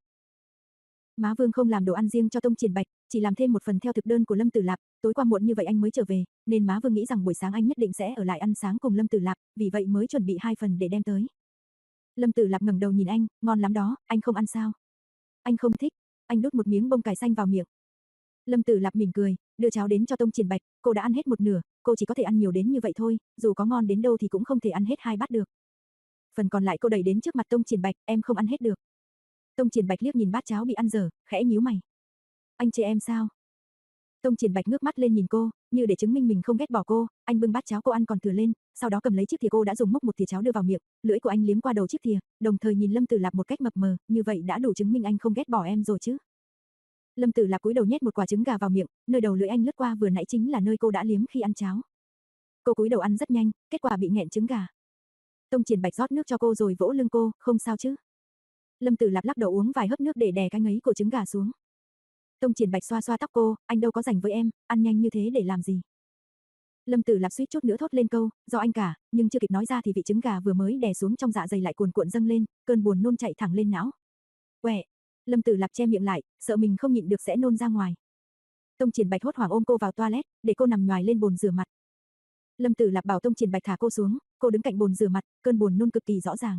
Má Vương không làm đồ ăn riêng cho Tông Triển Bạch, chỉ làm thêm một phần theo thực đơn của Lâm Tử Lạp, tối qua muộn như vậy anh mới trở về, nên má Vương nghĩ rằng buổi sáng anh nhất định sẽ ở lại ăn sáng cùng Lâm Tử Lạp, vì vậy mới chuẩn bị hai phần để đem tới. Lâm Tử Lạp ngẩng đầu nhìn anh, ngon lắm đó, anh không ăn sao? Anh không thích. Anh đút một miếng bông cải xanh vào miệng. Lâm Tử Lạp mỉm cười, đưa cháo đến cho Tông Triển Bạch, cô đã ăn hết một nửa, cô chỉ có thể ăn nhiều đến như vậy thôi, dù có ngon đến đâu thì cũng không thể ăn hết hai bát được. Phần còn lại cô đẩy đến trước mặt Tông Triển Bạch, em không ăn hết được. Tông Triển Bạch liếc nhìn bát cháo bị ăn dở, khẽ nhíu mày. Anh chê em sao? Tông Triển Bạch ngước mắt lên nhìn cô, như để chứng minh mình không ghét bỏ cô, anh bưng bát cháo cô ăn còn thừa lên, sau đó cầm lấy chiếc thìa cô đã dùng múc một thìa cháo đưa vào miệng, lưỡi của anh liếm qua đầu chiếc thìa, đồng thời nhìn Lâm Tử Lạp một cách mập mờ, như vậy đã đủ chứng minh anh không ghét bỏ em rồi chứ. Lâm Tử Lạp cúi đầu nhét một quả trứng gà vào miệng, nơi đầu lưỡi anh lướt qua vừa nãy chính là nơi cô đã liếm khi ăn cháo. Cô cúi đầu ăn rất nhanh, kết quả bị nghẹn trứng gà. Tông Triển Bạch rót nước cho cô rồi vỗ lưng cô, không sao chứ? Lâm Tử Lạp lắc đầu uống vài hớp nước để đè cái ngấy của trứng gà xuống. Tông Triển Bạch xoa xoa tóc cô, anh đâu có rảnh với em, ăn nhanh như thế để làm gì? Lâm Tử Lạp suýt chút nữa thốt lên câu, do anh cả, nhưng chưa kịp nói ra thì vị trứng gà vừa mới đè xuống trong dạ dày lại cuồn cuộn dâng lên, cơn buồn nôn chạy thẳng lên não. Quẹ. Lâm Tử Lạp che miệng lại, sợ mình không nhịn được sẽ nôn ra ngoài. Tông Triển Bạch hốt hoảng ôm cô vào toilet, để cô nằm nhoài lên bồn rửa mặt. Lâm Tử Lạp bảo Tông Triển Bạch thả cô xuống, cô đứng cạnh bồn rửa mặt, cơn buồn nôn cực kỳ rõ ràng.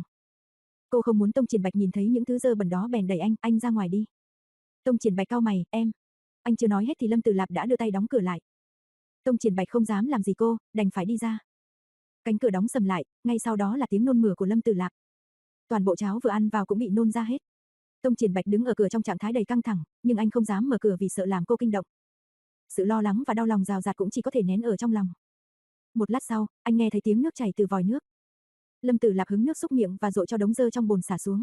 Cô không muốn Tông Triển Bạch nhìn thấy những thứ dơ bẩn đó bèn đẩy anh, anh ra ngoài đi. Tông Triển Bạch cau mày, em. Anh chưa nói hết thì Lâm Tử Lạp đã đưa tay đóng cửa lại. Tông Triển Bạch không dám làm gì cô, đành phải đi ra. Cánh cửa đóng sầm lại, ngay sau đó là tiếng nôn mửa của Lâm Tử Lạp. Toàn bộ cháo vừa ăn vào cũng bị nôn ra hết. Tông Triển Bạch đứng ở cửa trong trạng thái đầy căng thẳng, nhưng anh không dám mở cửa vì sợ làm cô kinh động. Sự lo lắng và đau lòng rào rạt cũng chỉ có thể nén ở trong lòng. Một lát sau, anh nghe thấy tiếng nước chảy từ vòi nước. Lâm Tử Lạp hứng nước xúc miệng và dội cho đống dơ trong bồn xả xuống.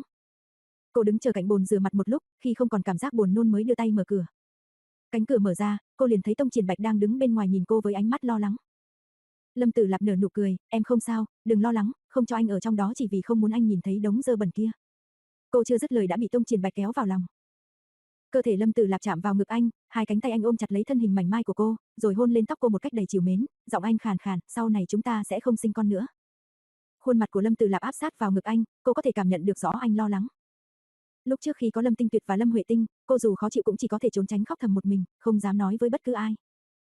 Cô đứng chờ cạnh bồn rửa mặt một lúc, khi không còn cảm giác buồn nôn mới đưa tay mở cửa. Cánh cửa mở ra, cô liền thấy Tông Triển Bạch đang đứng bên ngoài nhìn cô với ánh mắt lo lắng. Lâm Tử Lạp nở nụ cười, em không sao, đừng lo lắng, không cho anh ở trong đó chỉ vì không muốn anh nhìn thấy đống dơ bẩn kia. Cô chưa dứt lời đã bị Tông Triển Bạch kéo vào lòng. Cơ thể Lâm Tử Lạp chạm vào ngực anh, hai cánh tay anh ôm chặt lấy thân hình mảnh mai của cô, rồi hôn lên tóc cô một cách đầy trìu mến, giọng anh khàn khàn, sau này chúng ta sẽ không sinh con nữa. Khuôn mặt của Lâm Tử Lạp áp sát vào ngực anh, cô có thể cảm nhận được rõ anh lo lắng. Lúc trước khi có Lâm Tinh Tuyệt và Lâm Huệ Tinh, cô dù khó chịu cũng chỉ có thể trốn tránh khóc thầm một mình, không dám nói với bất cứ ai.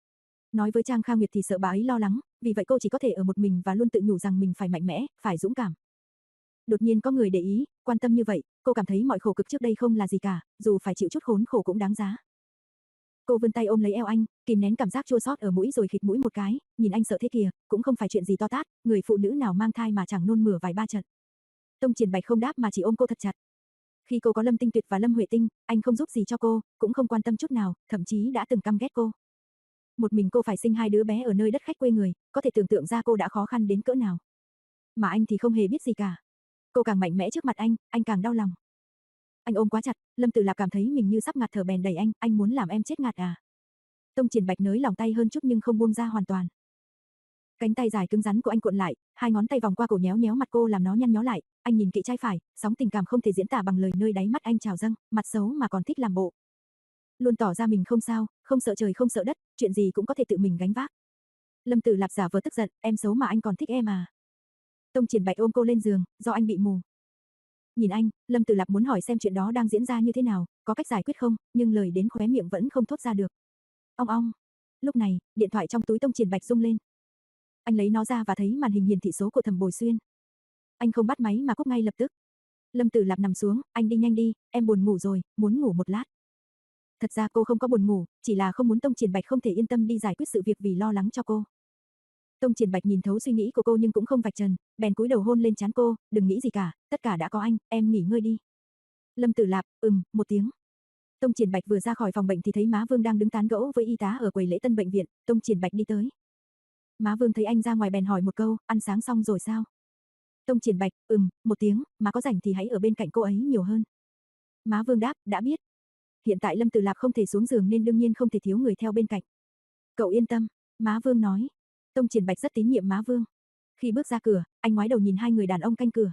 Nói với Trang Kha Nguyệt thì sợ bà ấy lo lắng, vì vậy cô chỉ có thể ở một mình và luôn tự nhủ rằng mình phải mạnh mẽ, phải dũng cảm. Đột nhiên có người để ý, quan tâm như vậy, cô cảm thấy mọi khổ cực trước đây không là gì cả, dù phải chịu chút khốn khổ cũng đáng giá. Cô vươn tay ôm lấy eo anh, kìm nén cảm giác chua xót ở mũi rồi khịt mũi một cái, nhìn anh sợ thế kìa, cũng không phải chuyện gì to tát, người phụ nữ nào mang thai mà chẳng nôn mửa vài ba trận. Tông Triển Bạch không đáp mà chỉ ôm cô thật chặt. Khi cô có Lâm Tinh Tuyệt và Lâm Huệ Tinh, anh không giúp gì cho cô, cũng không quan tâm chút nào, thậm chí đã từng căm ghét cô. Một mình cô phải sinh hai đứa bé ở nơi đất khách quê người, có thể tưởng tượng ra cô đã khó khăn đến cỡ nào. Mà anh thì không hề biết gì cả. Cô càng mạnh mẽ trước mặt anh, anh càng đau lòng. Anh ôm quá chặt, Lâm Tử Lạp cảm thấy mình như sắp ngạt thở bèn đẩy anh, anh muốn làm em chết ngạt à? Tông Triển Bạch nới lòng tay hơn chút nhưng không buông ra hoàn toàn. Cánh tay dài cứng rắn của anh cuộn lại, hai ngón tay vòng qua cổ nhéo nhéo mặt cô làm nó nhăn nhó lại, anh nhìn kỹ trái phải, sóng tình cảm không thể diễn tả bằng lời nơi đáy mắt anh trào dâng, mặt xấu mà còn thích làm bộ. Luôn tỏ ra mình không sao, không sợ trời không sợ đất, chuyện gì cũng có thể tự mình gánh vác. Lâm Tử Lạp giả vờ tức giận, em xấu mà anh còn thích em à? Tông Triển Bạch ôm cô lên giường, do anh bị mù. Nhìn anh, Lâm Tử Lạp muốn hỏi xem chuyện đó đang diễn ra như thế nào, có cách giải quyết không, nhưng lời đến khóe miệng vẫn không thốt ra được. Ong ong. Lúc này, điện thoại trong túi Tông Triển Bạch rung lên. Anh lấy nó ra và thấy màn hình hiển thị số của Thẩm Bồi Xuyên. Anh không bắt máy mà cúp ngay lập tức. Lâm Tử Lạp nằm xuống, anh đi nhanh đi, em buồn ngủ rồi, muốn ngủ một lát. Thật ra cô không có buồn ngủ, chỉ là không muốn Tông Triển Bạch không thể yên tâm đi giải quyết sự việc vì lo lắng cho cô. Tông Triển Bạch nhìn thấu suy nghĩ của cô nhưng cũng không vạch trần, bèn cúi đầu hôn lên trán cô, đừng nghĩ gì cả, tất cả đã có anh, em nghỉ ngơi đi. Lâm Tử Lạp, ừm, một tiếng. Tông Triển Bạch vừa ra khỏi phòng bệnh thì thấy má Vương đang đứng tán gẫu với y tá ở quầy lễ tân bệnh viện, Tông Triển Bạch đi tới. Má Vương thấy anh ra ngoài bèn hỏi một câu, ăn sáng xong rồi sao? Tông Triển Bạch, ừm, một tiếng, má có rảnh thì hãy ở bên cạnh cô ấy nhiều hơn. Má Vương đáp, đã biết. Hiện tại Lâm Tử Lạp không thể xuống giường nên đương nhiên không thể thiếu người theo bên cạnh. Cậu yên tâm, má Vương nói. Tông Triển Bạch rất tín nhiệm má Vương. Khi bước ra cửa, anh ngoái đầu nhìn hai người đàn ông canh cửa.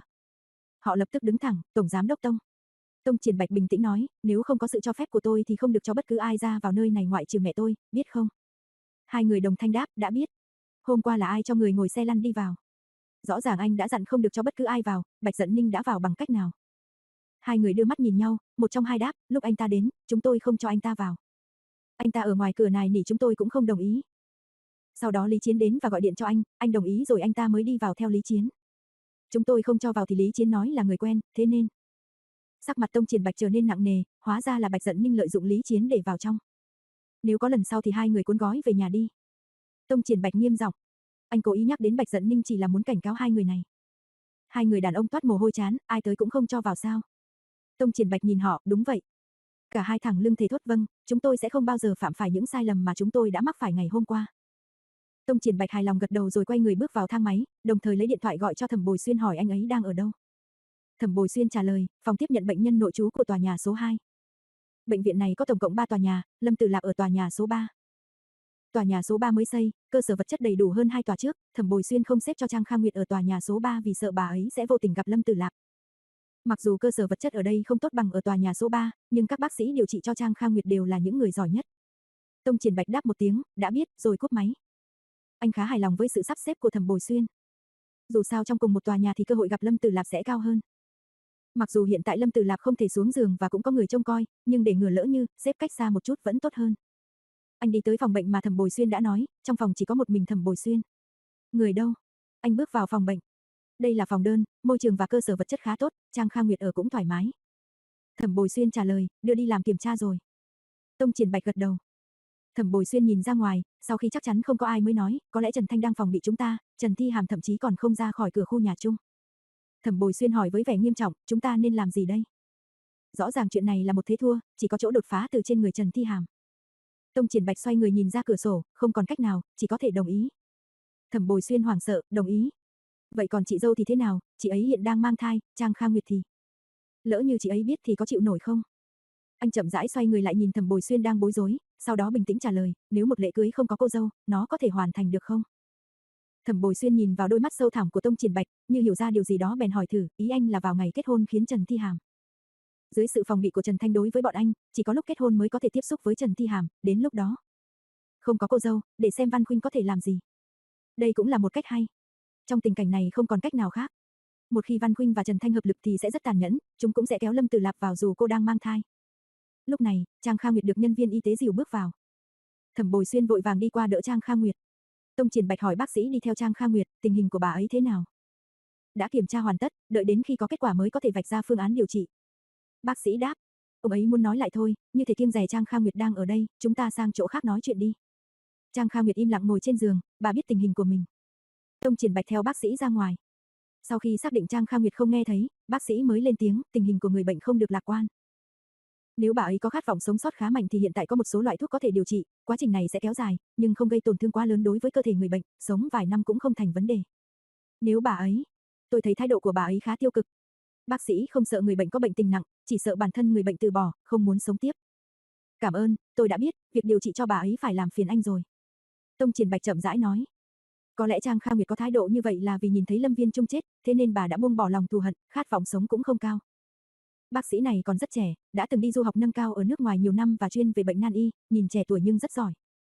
Họ lập tức đứng thẳng, Tổng Giám Đốc Tông. Tông Triển Bạch bình tĩnh nói, nếu không có sự cho phép của tôi thì không được cho bất cứ ai ra vào nơi này ngoại trừ mẹ tôi, biết không? Hai người đồng thanh đáp, đã biết. Hôm qua là ai cho người ngồi xe lăn đi vào? Rõ ràng anh đã dặn không được cho bất cứ ai vào, Bạch Dận Ninh đã vào bằng cách nào? Hai người đưa mắt nhìn nhau, một trong hai đáp, lúc anh ta đến, chúng tôi không cho anh ta vào. Anh ta ở ngoài cửa này nỉ chúng tôi cũng không đồng ý. Sau đó Lý Chiến đến và gọi điện cho anh, anh đồng ý rồi anh ta mới đi vào theo Lý Chiến. Chúng tôi không cho vào thì Lý Chiến nói là người quen, thế nên. Sắc mặt Tông Triển Bạch trở nên nặng nề, hóa ra là Bạch Dận Ninh lợi dụng Lý Chiến để vào trong. Nếu có lần sau thì hai người cuốn gói về nhà đi. Tông Triển Bạch nghiêm giọng. Anh cố ý nhắc đến Bạch Dận Ninh chỉ là muốn cảnh cáo hai người này. Hai người đàn ông toát mồ hôi chán, ai tới cũng không cho vào sao? Tông Triển Bạch nhìn họ, đúng vậy. Cả hai thẳng lưng thề thốt vâng, chúng tôi sẽ không bao giờ phạm phải những sai lầm mà chúng tôi đã mắc phải ngày hôm qua. Tông Triển Bạch hài lòng gật đầu rồi quay người bước vào thang máy, đồng thời lấy điện thoại gọi cho Thẩm Bồi Xuyên hỏi anh ấy đang ở đâu. Thẩm Bồi Xuyên trả lời, phòng tiếp nhận bệnh nhân nội trú của tòa nhà số hai. Bệnh viện này có tổng cộng ba tòa nhà, Lâm Tử Lạp ở tòa nhà số ba. Tòa nhà số ba mới xây, cơ sở vật chất đầy đủ hơn hai tòa trước, Thẩm Bồi Xuyên không xếp cho Trang Kha Nguyệt ở tòa nhà số ba vì sợ bà ấy sẽ vô tình gặp Lâm Tử Lạp. Mặc dù cơ sở vật chất ở đây không tốt bằng ở tòa nhà số ba, nhưng các bác sĩ điều trị cho Trang Kha Nguyệt đều là những người giỏi nhất. Tông Triển Bạch đáp một tiếng, đã biết, rồi cúp máy. Anh khá hài lòng với sự sắp xếp của Thẩm Bồi Xuyên. Dù sao trong cùng một tòa nhà thì cơ hội gặp Lâm Tử Lạp sẽ cao hơn. Mặc dù hiện tại Lâm Tử Lạp không thể xuống giường và cũng có người trông coi, nhưng để ngừa lỡ như, xếp cách xa một chút vẫn tốt hơn. Anh đi tới phòng bệnh mà Thẩm Bồi Xuyên đã nói, trong phòng chỉ có một mình Thẩm Bồi Xuyên. Người đâu? Anh bước vào phòng bệnh. Đây là phòng đơn, môi trường và cơ sở vật chất khá tốt, Trang Kha Nguyệt ở cũng thoải mái. Thẩm Bồi Xuyên trả lời, đưa đi làm kiểm tra rồi. Tông Triển Bạch gật đầu. Thẩm Bồi Xuyên nhìn ra ngoài, sau khi chắc chắn không có ai mới nói, có lẽ Trần Thanh đang phòng bị chúng ta, Trần Thi Hàm thậm chí còn không ra khỏi cửa khu nhà chung. Thẩm Bồi Xuyên hỏi với vẻ nghiêm trọng, chúng ta nên làm gì đây? Rõ ràng chuyện này là một thế thua, chỉ có chỗ đột phá từ trên người Trần Thi Hàm. Tông Triển Bạch xoay người nhìn ra cửa sổ, không còn cách nào, chỉ có thể đồng ý. Thẩm Bồi Xuyên hoảng sợ, đồng ý. Vậy còn chị dâu thì thế nào, chị ấy hiện đang mang thai, Trang Kha Nguyệt thì. Lỡ như chị ấy biết thì có chịu nổi không? Anh chậm rãi xoay người lại nhìn Thẩm Bồi Xuyên đang bối rối, sau đó bình tĩnh trả lời, nếu một lễ cưới không có cô dâu, nó có thể hoàn thành được không? Thẩm Bồi Xuyên nhìn vào đôi mắt sâu thẳm của Tông Triển Bạch, như hiểu ra điều gì đó bèn hỏi thử, ý anh là vào ngày kết hôn khiến Trần Thi Hàm. Dưới sự phòng bị của Trần Thanh đối với bọn anh, chỉ có lúc kết hôn mới có thể tiếp xúc với Trần Thi Hàm, đến lúc đó. Không có cô dâu, để xem Văn Khuynh có thể làm gì. Đây cũng là một cách hay. Trong tình cảnh này không còn cách nào khác. Một khi Văn Khuynh và Trần Thanh hợp lực thì sẽ rất tàn nhẫn, chúng cũng sẽ kéo Lâm Tử Lạp vào dù cô đang mang thai. Lúc này, Trang Kha Nguyệt được nhân viên y tế dìu bước vào. Thẩm Bồi Xuyên vội vàng đi qua đỡ Trang Kha Nguyệt. Tông Triển Bạch hỏi bác sĩ đi theo Trang Kha Nguyệt, tình hình của bà ấy thế nào? Đã kiểm tra hoàn tất, đợi đến khi có kết quả mới có thể vạch ra phương án điều trị. Bác sĩ đáp, ông ấy muốn nói lại thôi, như thể kiêng dè Trang Kha Nguyệt đang ở đây, chúng ta sang chỗ khác nói chuyện đi. Trang Kha Nguyệt im lặng ngồi trên giường, bà biết tình hình của mình. Tông Triển Bạch theo bác sĩ ra ngoài. Sau khi xác định Trang Kha Nguyệt không nghe thấy, bác sĩ mới lên tiếng, tình hình của người bệnh không được lạc quan. Nếu bà ấy có khát vọng sống sót khá mạnh thì hiện tại có một số loại thuốc có thể điều trị, quá trình này sẽ kéo dài, nhưng không gây tổn thương quá lớn đối với cơ thể người bệnh, sống vài năm cũng không thành vấn đề. Nếu bà ấy, tôi thấy thái độ của bà ấy khá tiêu cực. Bác sĩ không sợ người bệnh có bệnh tình nặng, chỉ sợ bản thân người bệnh từ bỏ, không muốn sống tiếp. Cảm ơn, tôi đã biết, việc điều trị cho bà ấy phải làm phiền anh rồi. Tông Triển Bạch chậm rãi nói. Có lẽ Trang Kha Nguyệt có thái độ như vậy là vì nhìn thấy Lâm Viên Trung chết, thế nên bà đã buông bỏ lòng thù hận, khát vọng sống cũng không cao. Bác sĩ này còn rất trẻ, đã từng đi du học nâng cao ở nước ngoài nhiều năm và chuyên về bệnh nan y, nhìn trẻ tuổi nhưng rất giỏi.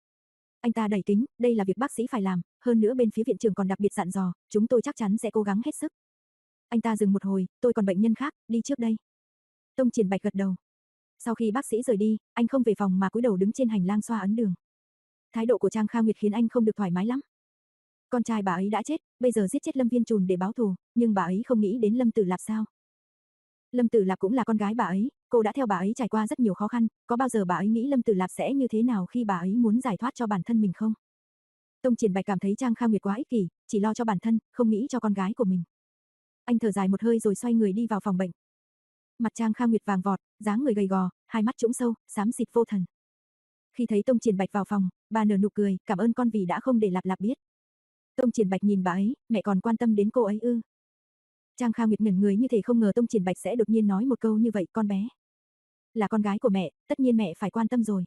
Anh ta đẩy kính, đây là việc bác sĩ phải làm, hơn nữa bên phía viện trưởng còn đặc biệt dặn dò, chúng tôi chắc chắn sẽ cố gắng hết sức. Anh ta dừng một hồi, tôi còn bệnh nhân khác, đi trước đây. Tông Triển Bạch gật đầu. Sau khi bác sĩ rời đi, anh không về phòng mà cúi đầu đứng trên hành lang xoa ấn đường. Thái độ của Trang Kha Nguyệt khiến anh không được thoải mái lắm. Con trai bà ấy đã chết, bây giờ giết chết Lâm Viên Trùn để báo thù, nhưng bà ấy không nghĩ đến Lâm Tử Lạp sao? Lâm Tử Lạp cũng là con gái bà ấy, cô đã theo bà ấy trải qua rất nhiều khó khăn, có bao giờ bà ấy nghĩ Lâm Tử Lạp sẽ như thế nào khi bà ấy muốn giải thoát cho bản thân mình không? Tông Triển Bạch cảm thấy Trang Kha Nguyệt quá ích kỷ, chỉ lo cho bản thân, không nghĩ cho con gái của mình. Anh thở dài một hơi rồi xoay người đi vào phòng bệnh. Mặt Trang Kha Nguyệt vàng vọt, dáng người gầy gò, hai mắt trũng sâu, xám xịt vô thần. Khi thấy Tông Triển Bạch vào phòng, bà nở nụ cười, cảm ơn con vì đã không để Lạp Lạp biết. Tông Triển Bạch nhìn bà ấy, mẹ còn quan tâm đến cô ấy ư? Trang Kha Nguyệt ngẩn người như thể không ngờ Tông Triển Bạch sẽ đột nhiên nói một câu như vậy, con bé là con gái của mẹ, tất nhiên mẹ phải quan tâm rồi.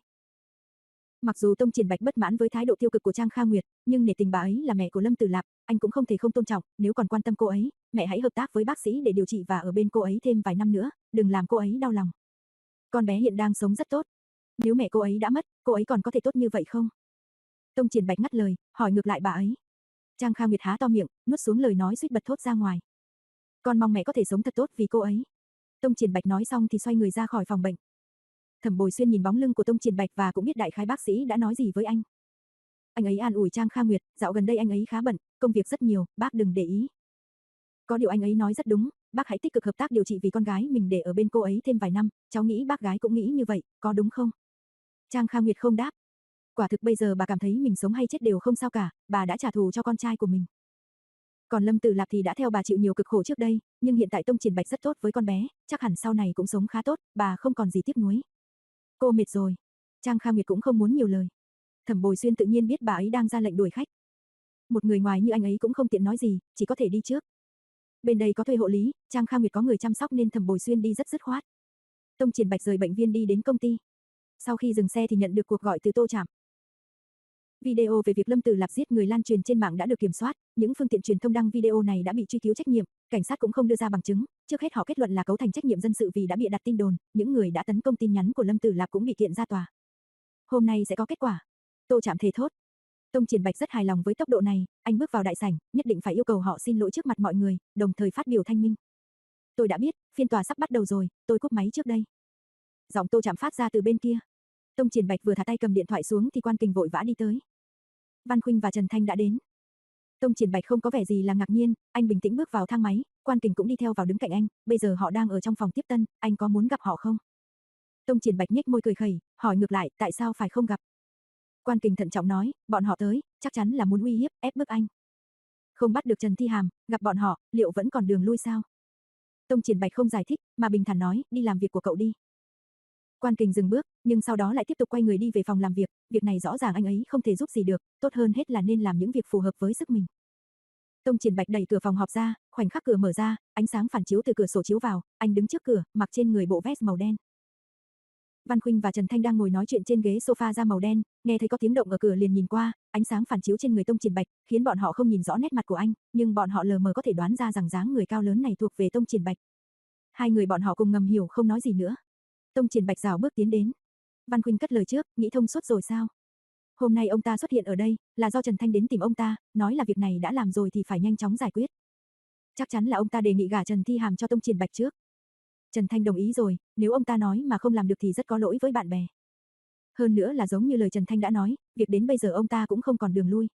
Mặc dù Tông Triển Bạch bất mãn với thái độ tiêu cực của Trang Kha Nguyệt, nhưng nể tình bà ấy là mẹ của Lâm Tử Lạp, anh cũng không thể không tôn trọng, nếu còn quan tâm cô ấy, mẹ hãy hợp tác với bác sĩ để điều trị và ở bên cô ấy thêm vài năm nữa, đừng làm cô ấy đau lòng. Con bé hiện đang sống rất tốt. Nếu mẹ cô ấy đã mất, cô ấy còn có thể tốt như vậy không? Tông Triển Bạch ngắt lời, hỏi ngược lại bà ấy. Trang Kha Nguyệt há to miệng, nuốt xuống lời nói suýt bật thốt ra ngoài. Con mong mẹ có thể sống thật tốt vì cô ấy. Tông Triển Bạch nói xong thì xoay người ra khỏi phòng bệnh. Thẩm Bồi Xuyên nhìn bóng lưng của Tông Triển Bạch và cũng biết đại khái bác sĩ đã nói gì với anh. Anh ấy an ủi Trang Kha Nguyệt, dạo gần đây anh ấy khá bận, công việc rất nhiều, bác đừng để ý. Có điều anh ấy nói rất đúng, bác hãy tích cực hợp tác điều trị vì con gái mình để ở bên cô ấy thêm vài năm, cháu nghĩ bác gái cũng nghĩ như vậy, có đúng không? Trang Kha Nguyệt không đáp. Quả thực bây giờ bà cảm thấy mình sống hay chết đều không sao cả, bà đã trả thù cho con trai của mình. Còn Lâm Tử Lạp thì đã theo bà chịu nhiều cực khổ trước đây, nhưng hiện tại Tông Triển Bạch rất tốt với con bé, chắc hẳn sau này cũng sống khá tốt, bà không còn gì tiếc nuối. Cô mệt rồi. Trang Kha Nguyệt cũng không muốn nhiều lời. Thẩm Bồi Xuyên tự nhiên biết bà ấy đang ra lệnh đuổi khách. Một người ngoài như anh ấy cũng không tiện nói gì, chỉ có thể đi trước. Bên đây có thuê hộ lý, Trang Kha Nguyệt có người chăm sóc nên Thẩm Bồi Xuyên đi rất dứt khoát. Tông Triển Bạch rời bệnh viện đi đến công ty. Sau khi dừng xe thì nhận được cuộc gọi từ Tô Trạm. Video về việc Lâm Tử Lạp giết người lan truyền trên mạng đã được kiểm soát, những phương tiện truyền thông đăng video này đã bị truy cứu trách nhiệm, cảnh sát cũng không đưa ra bằng chứng, trước hết họ kết luận là cấu thành trách nhiệm dân sự vì đã bịa đặt tin đồn, những người đã tấn công tin nhắn của Lâm Tử Lạp cũng bị kiện ra tòa. Hôm nay sẽ có kết quả. Tô Trạm thề thốt. Tông Triển Bạch rất hài lòng với tốc độ này, anh bước vào đại sảnh, nhất định phải yêu cầu họ xin lỗi trước mặt mọi người, đồng thời phát biểu thanh minh. Tôi đã biết, phiên tòa sắp bắt đầu rồi, tôi cúp máy trước đây. Giọng Tô Trạm phát ra từ bên kia. Tông Triển Bạch vừa thả tay cầm điện thoại xuống thì Quan Kình vội vã đi tới. Văn Khuynh và Trần Thanh đã đến. Tông Triển Bạch không có vẻ gì là ngạc nhiên, anh bình tĩnh bước vào thang máy, Quan Kình cũng đi theo vào đứng cạnh anh, bây giờ họ đang ở trong phòng tiếp tân, anh có muốn gặp họ không? Tông Triển Bạch nhếch môi cười khẩy, hỏi ngược lại, tại sao phải không gặp? Quan Kình thận trọng nói, bọn họ tới, chắc chắn là muốn uy hiếp, ép bức anh. Không bắt được Trần Thi Hàm, gặp bọn họ, liệu vẫn còn đường lui sao? Tông Triển Bạch không giải thích, mà bình thản nói, đi làm việc của cậu đi. Quan Kình dừng bước, nhưng sau đó lại tiếp tục quay người đi về phòng làm việc, việc này rõ ràng anh ấy không thể giúp gì được, tốt hơn hết là nên làm những việc phù hợp với sức mình. Tông Triển Bạch đẩy cửa phòng họp ra, khoảnh khắc cửa mở ra, ánh sáng phản chiếu từ cửa sổ chiếu vào, anh đứng trước cửa, mặc trên người bộ vest màu đen. Văn Khuynh và Trần Thanh đang ngồi nói chuyện trên ghế sofa da màu đen, nghe thấy có tiếng động ở cửa liền nhìn qua, ánh sáng phản chiếu trên người Tông Triển Bạch, khiến bọn họ không nhìn rõ nét mặt của anh, nhưng bọn họ lờ mờ có thể đoán ra rằng dáng người cao lớn này thuộc về Tông Triển Bạch. Hai người bọn họ cùng ngầm hiểu không nói gì nữa. Tông Triển Bạch rảo bước tiến đến. Văn Khuynh cất lời trước, nghĩ thông suốt rồi sao? Hôm nay ông ta xuất hiện ở đây, là do Trần Thanh đến tìm ông ta, nói là việc này đã làm rồi thì phải nhanh chóng giải quyết. Chắc chắn là ông ta đề nghị gả Trần Thi Hàm cho Tông Triển Bạch trước. Trần Thanh đồng ý rồi, nếu ông ta nói mà không làm được thì rất có lỗi với bạn bè. Hơn nữa là giống như lời Trần Thanh đã nói, việc đến bây giờ ông ta cũng không còn đường lui.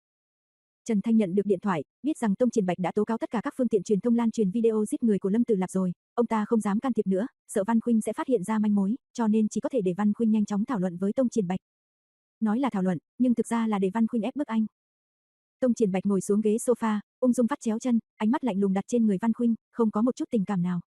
Trần Thanh nhận được điện thoại, biết rằng Tông Triển Bạch đã tố cáo tất cả các phương tiện truyền thông lan truyền video giết người của Lâm Tử Lạp rồi, ông ta không dám can thiệp nữa, sợ Văn Khuynh sẽ phát hiện ra manh mối, cho nên chỉ có thể để Văn Khuynh nhanh chóng thảo luận với Tông Triển Bạch. Nói là thảo luận, nhưng thực ra là để Văn Khuynh ép bức anh. Tông Triển Bạch ngồi xuống ghế sofa, ung dung vắt chéo chân, ánh mắt lạnh lùng đặt trên người Văn Khuynh, không có một chút tình cảm nào.